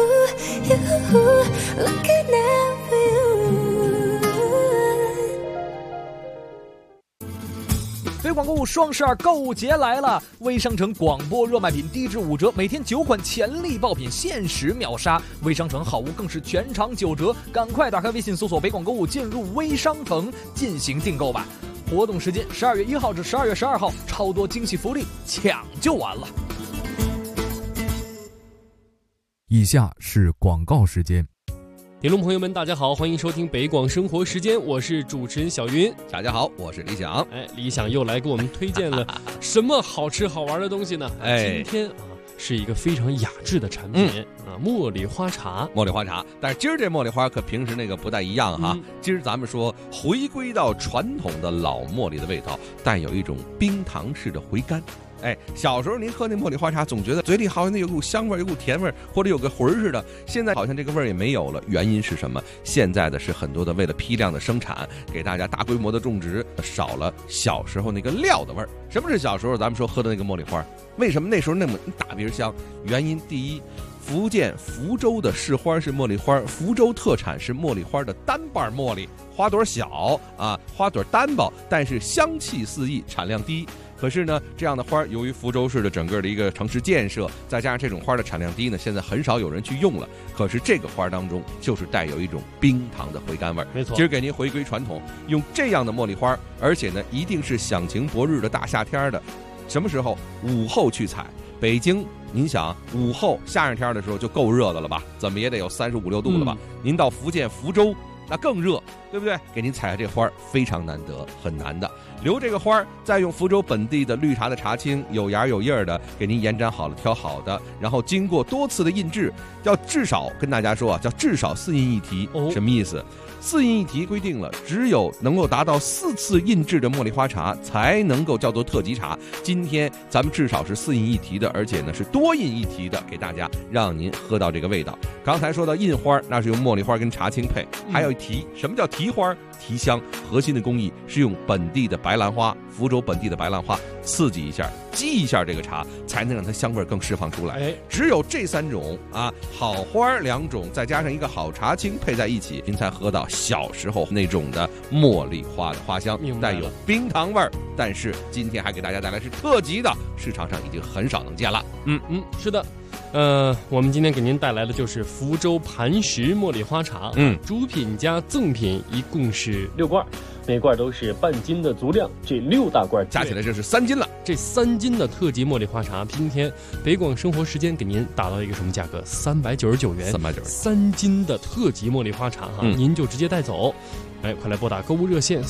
北广购物双12购物节来了！微商城广播热卖品低至5折，每天9款潜力爆品限时秒杀。微商城好物更是全场9折，赶快打开微信搜索北广购物，进入微商城进行订购吧。活动时间12月1号至12月12号，超多惊喜福利，抢就完了。 以下是广告时间。 听众朋友们，大家好，欢迎收听北广生活时间，我是主持人小云。 大家好，我是李想。 李想又来给我们推荐了什么好吃好玩的东西呢？今天是一个非常雅致的产品茉莉花茶。 茉莉花茶，但是今儿这茉莉花可平时那个不太一样哈。今儿咱们说回归到传统的老茉莉的味道，带有一种冰糖式的回甘。小时候您喝那茉莉花茶，总觉得嘴里好像有股香味，有股甜味，或者有个魂似的。现在好像这个味儿也没有了，原因是什么？现在的是很多的为了批量的生产，给大家大规模的种植，少了小时候那个料的味儿。什么是小时候咱们说喝的那个茉莉花？为什么那时候那么大鼻香？原因第一，福建福州的市花是茉莉花，福州特产是茉莉花的单瓣茉莉，花朵小啊，花朵单薄，但是香气四溢，产量低。可是呢，这样的花由于福州市的整个的一个城市建设，再加上这种花的产量低呢，现在很少有人去用了。可是这个花当中就是带有一种冰糖的回甘味儿。没错，今儿给您回归传统，用这样的茉莉花，而且呢，一定是响晴博日的大夏天的，什么时候？午后去采。北京，您想午后夏日天的时候就够热的了吧？怎么也得有35、6度了吧？您到福建福州，那更热，对不对？给您采下这花非常难得，很难的。留这个花，再用福州本地的绿茶的茶青，有芽有叶的，给您延展好了，挑好的，然后经过多次的印制，要至少跟大家说啊，叫至少4印一提。什么意思？4印一提规定了，只有能够达到4次印制的茉莉花茶才能够叫做特级茶。今天咱们至少是4印一提的，而且呢是多印一提的，给大家让您喝到这个味道。刚才说到印花，那是用茉莉花跟茶青配，还有提。什么叫提？ 提花提香，核心的工艺是用本地的白兰花，福州本地的白兰花刺激一下，激一下这个茶，才能让它香味更释放出来。只有这3种啊，好花2种，再加上一个好茶青配在一起，您才喝到小时候那种的茉莉花的花香，带有冰糖味儿。但是今天还给大家带来是特级的，市场上已经很少能见了。 是的。我们今天给您带来的就是福州磐石茉莉花茶，主品加赠品一共是6罐，每罐都是半斤的足量，这6大罐加起来就是3斤了。 这3斤的特级茉莉花茶，今天北广生活时间给您打到一个什么价格？399元，3斤的特级茉莉花茶您就直接带走。快来拨打购物热线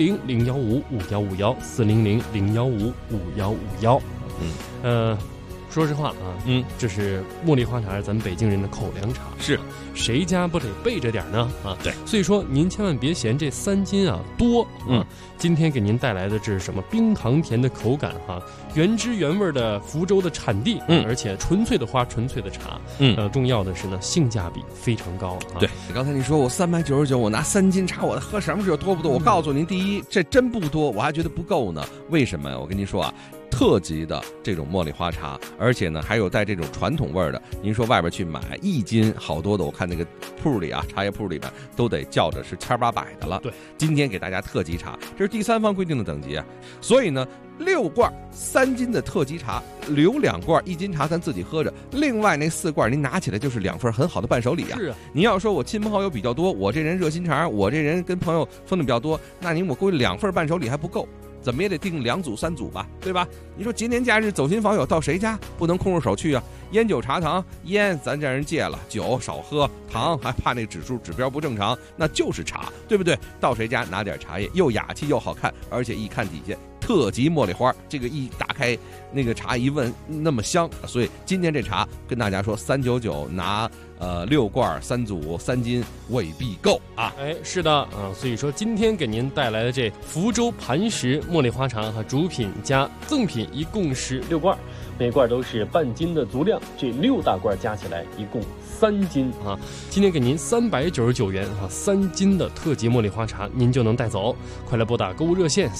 400-015-5151，400-015-5151。说实话啊，这是茉莉花茶，是咱们北京人的口粮茶， 是谁家不得备着点呢？ 对， 所以说您千万别嫌这3斤多。今天给您带来的这是什么？冰糖甜的口感原汁原味的福州的产地，而且纯粹的花，纯粹的茶，重要的是呢，性价比非常高。 对，刚才你说我399，我拿3斤茶，我喝什么时候多不多？我告诉您，第一，这真不多，我还觉得不够呢。为什么呀？我跟您说啊。特级的这种茉莉花茶，而且呢还有带这种传统味儿的。您说外边去买1斤，好多的，我看那个铺里啊，茶叶铺里边都得叫着是1800的了。 对， 今天给大家特级茶，这是第3方规定的等级啊。所以呢，6罐3斤的特级茶，留2罐1斤茶咱自己喝着，另外那4罐您拿起来就是2份很好的伴手礼啊。 是啊， 您要说我亲朋好友比较多，我这人热心肠，我这人跟朋友分的比较多，那您我估计2份伴手礼还不够。怎么也得订2组3组吧，对吧？你说节年假日走亲访友到谁家不能空着手去啊？烟酒茶糖，烟咱这人戒了，酒少喝，糖还怕那指标不正常，那就是茶，对不对？到谁家拿点茶叶，又雅气又好看，而且一看底下特级茉莉花，这个一打开那个茶一闻那么香，所以今天这茶跟大家说399拿6罐3组3斤未必够啊！ 是的所以说今天给您带来的这福州磐石茉莉花茶主品加赠品一共是6罐，每罐都是半斤的足量，这6大罐加起来一共3斤今天给您399元3斤的特级茉莉花茶，您就能带走。快来拨打购物热线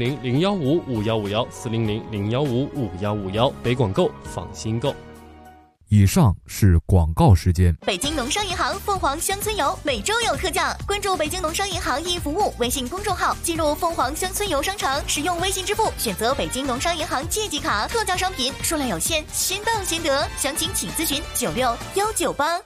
400-015-5151，400-015-5151，北广购，放心购。 以上是广告时间。 北京农商银行凤凰乡村游每周有特价，关注北京农商银行易服务微信公众号，进入凤凰乡村游商城，使用微信支付，选择北京农商银行借记卡，特价商品数量有限，先到先得，详情请咨询96198。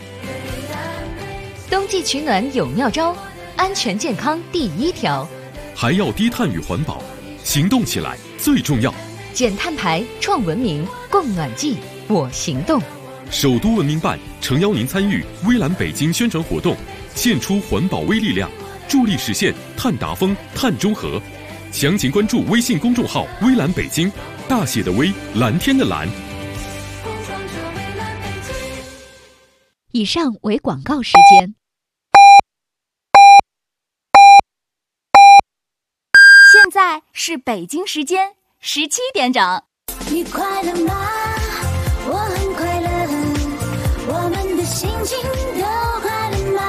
冬季取暖有妙招，安全健康第1条， 还要低碳与环保，行动起来最重要。 减碳排，创文明，供暖季，我行动。 首都文明办诚邀您参与微蓝北京宣传活动，献出环保微力量，助力实现碳达峰、碳中和。详情关注微信公众号微蓝北京，大写的微，蓝天的蓝。 以上为广告时间。 现在是北京时间17点整。 你快乐吗？我很快乐，我们的心情都快乐吗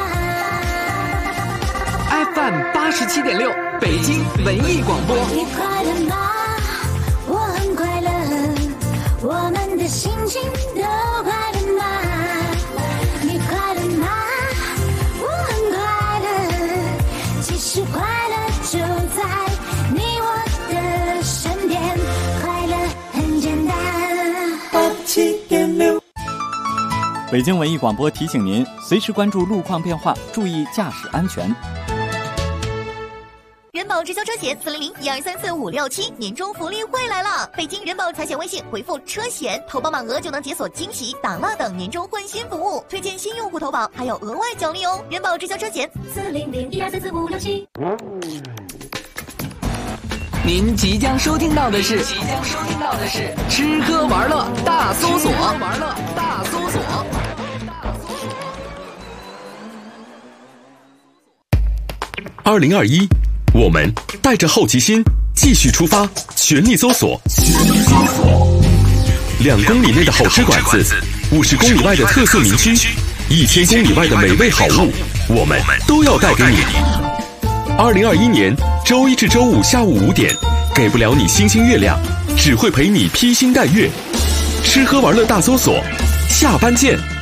？FM 87.6，北京文艺广播。 你快乐吗？我很快乐，我们的心情都快乐吗？你快乐吗？我很快乐，其实快乐就在你我的身边，快乐很简单。87.6。 北京文艺广播提醒您，随时关注路况变化，注意驾驶安全。 人保直销车险400-1234567年终福利会来了！北京人保财险微信回复车险，投保满额就能解锁惊喜、打蜡等年终换新服务，推荐新用户投保还有额外奖励哦！人保直销车险 400-1234567。 您即将收听到的是吃喝玩乐大搜索。 2021，我们带着好奇心继续出发，全力搜索。2公里内的好吃馆子，50公里外的特色名区，1000公里外的美味好物，我们都要带给你。 2021年周一至周五下午5点，给不了你星星月亮，只会陪你披星戴月。吃喝玩乐大搜索，下班见。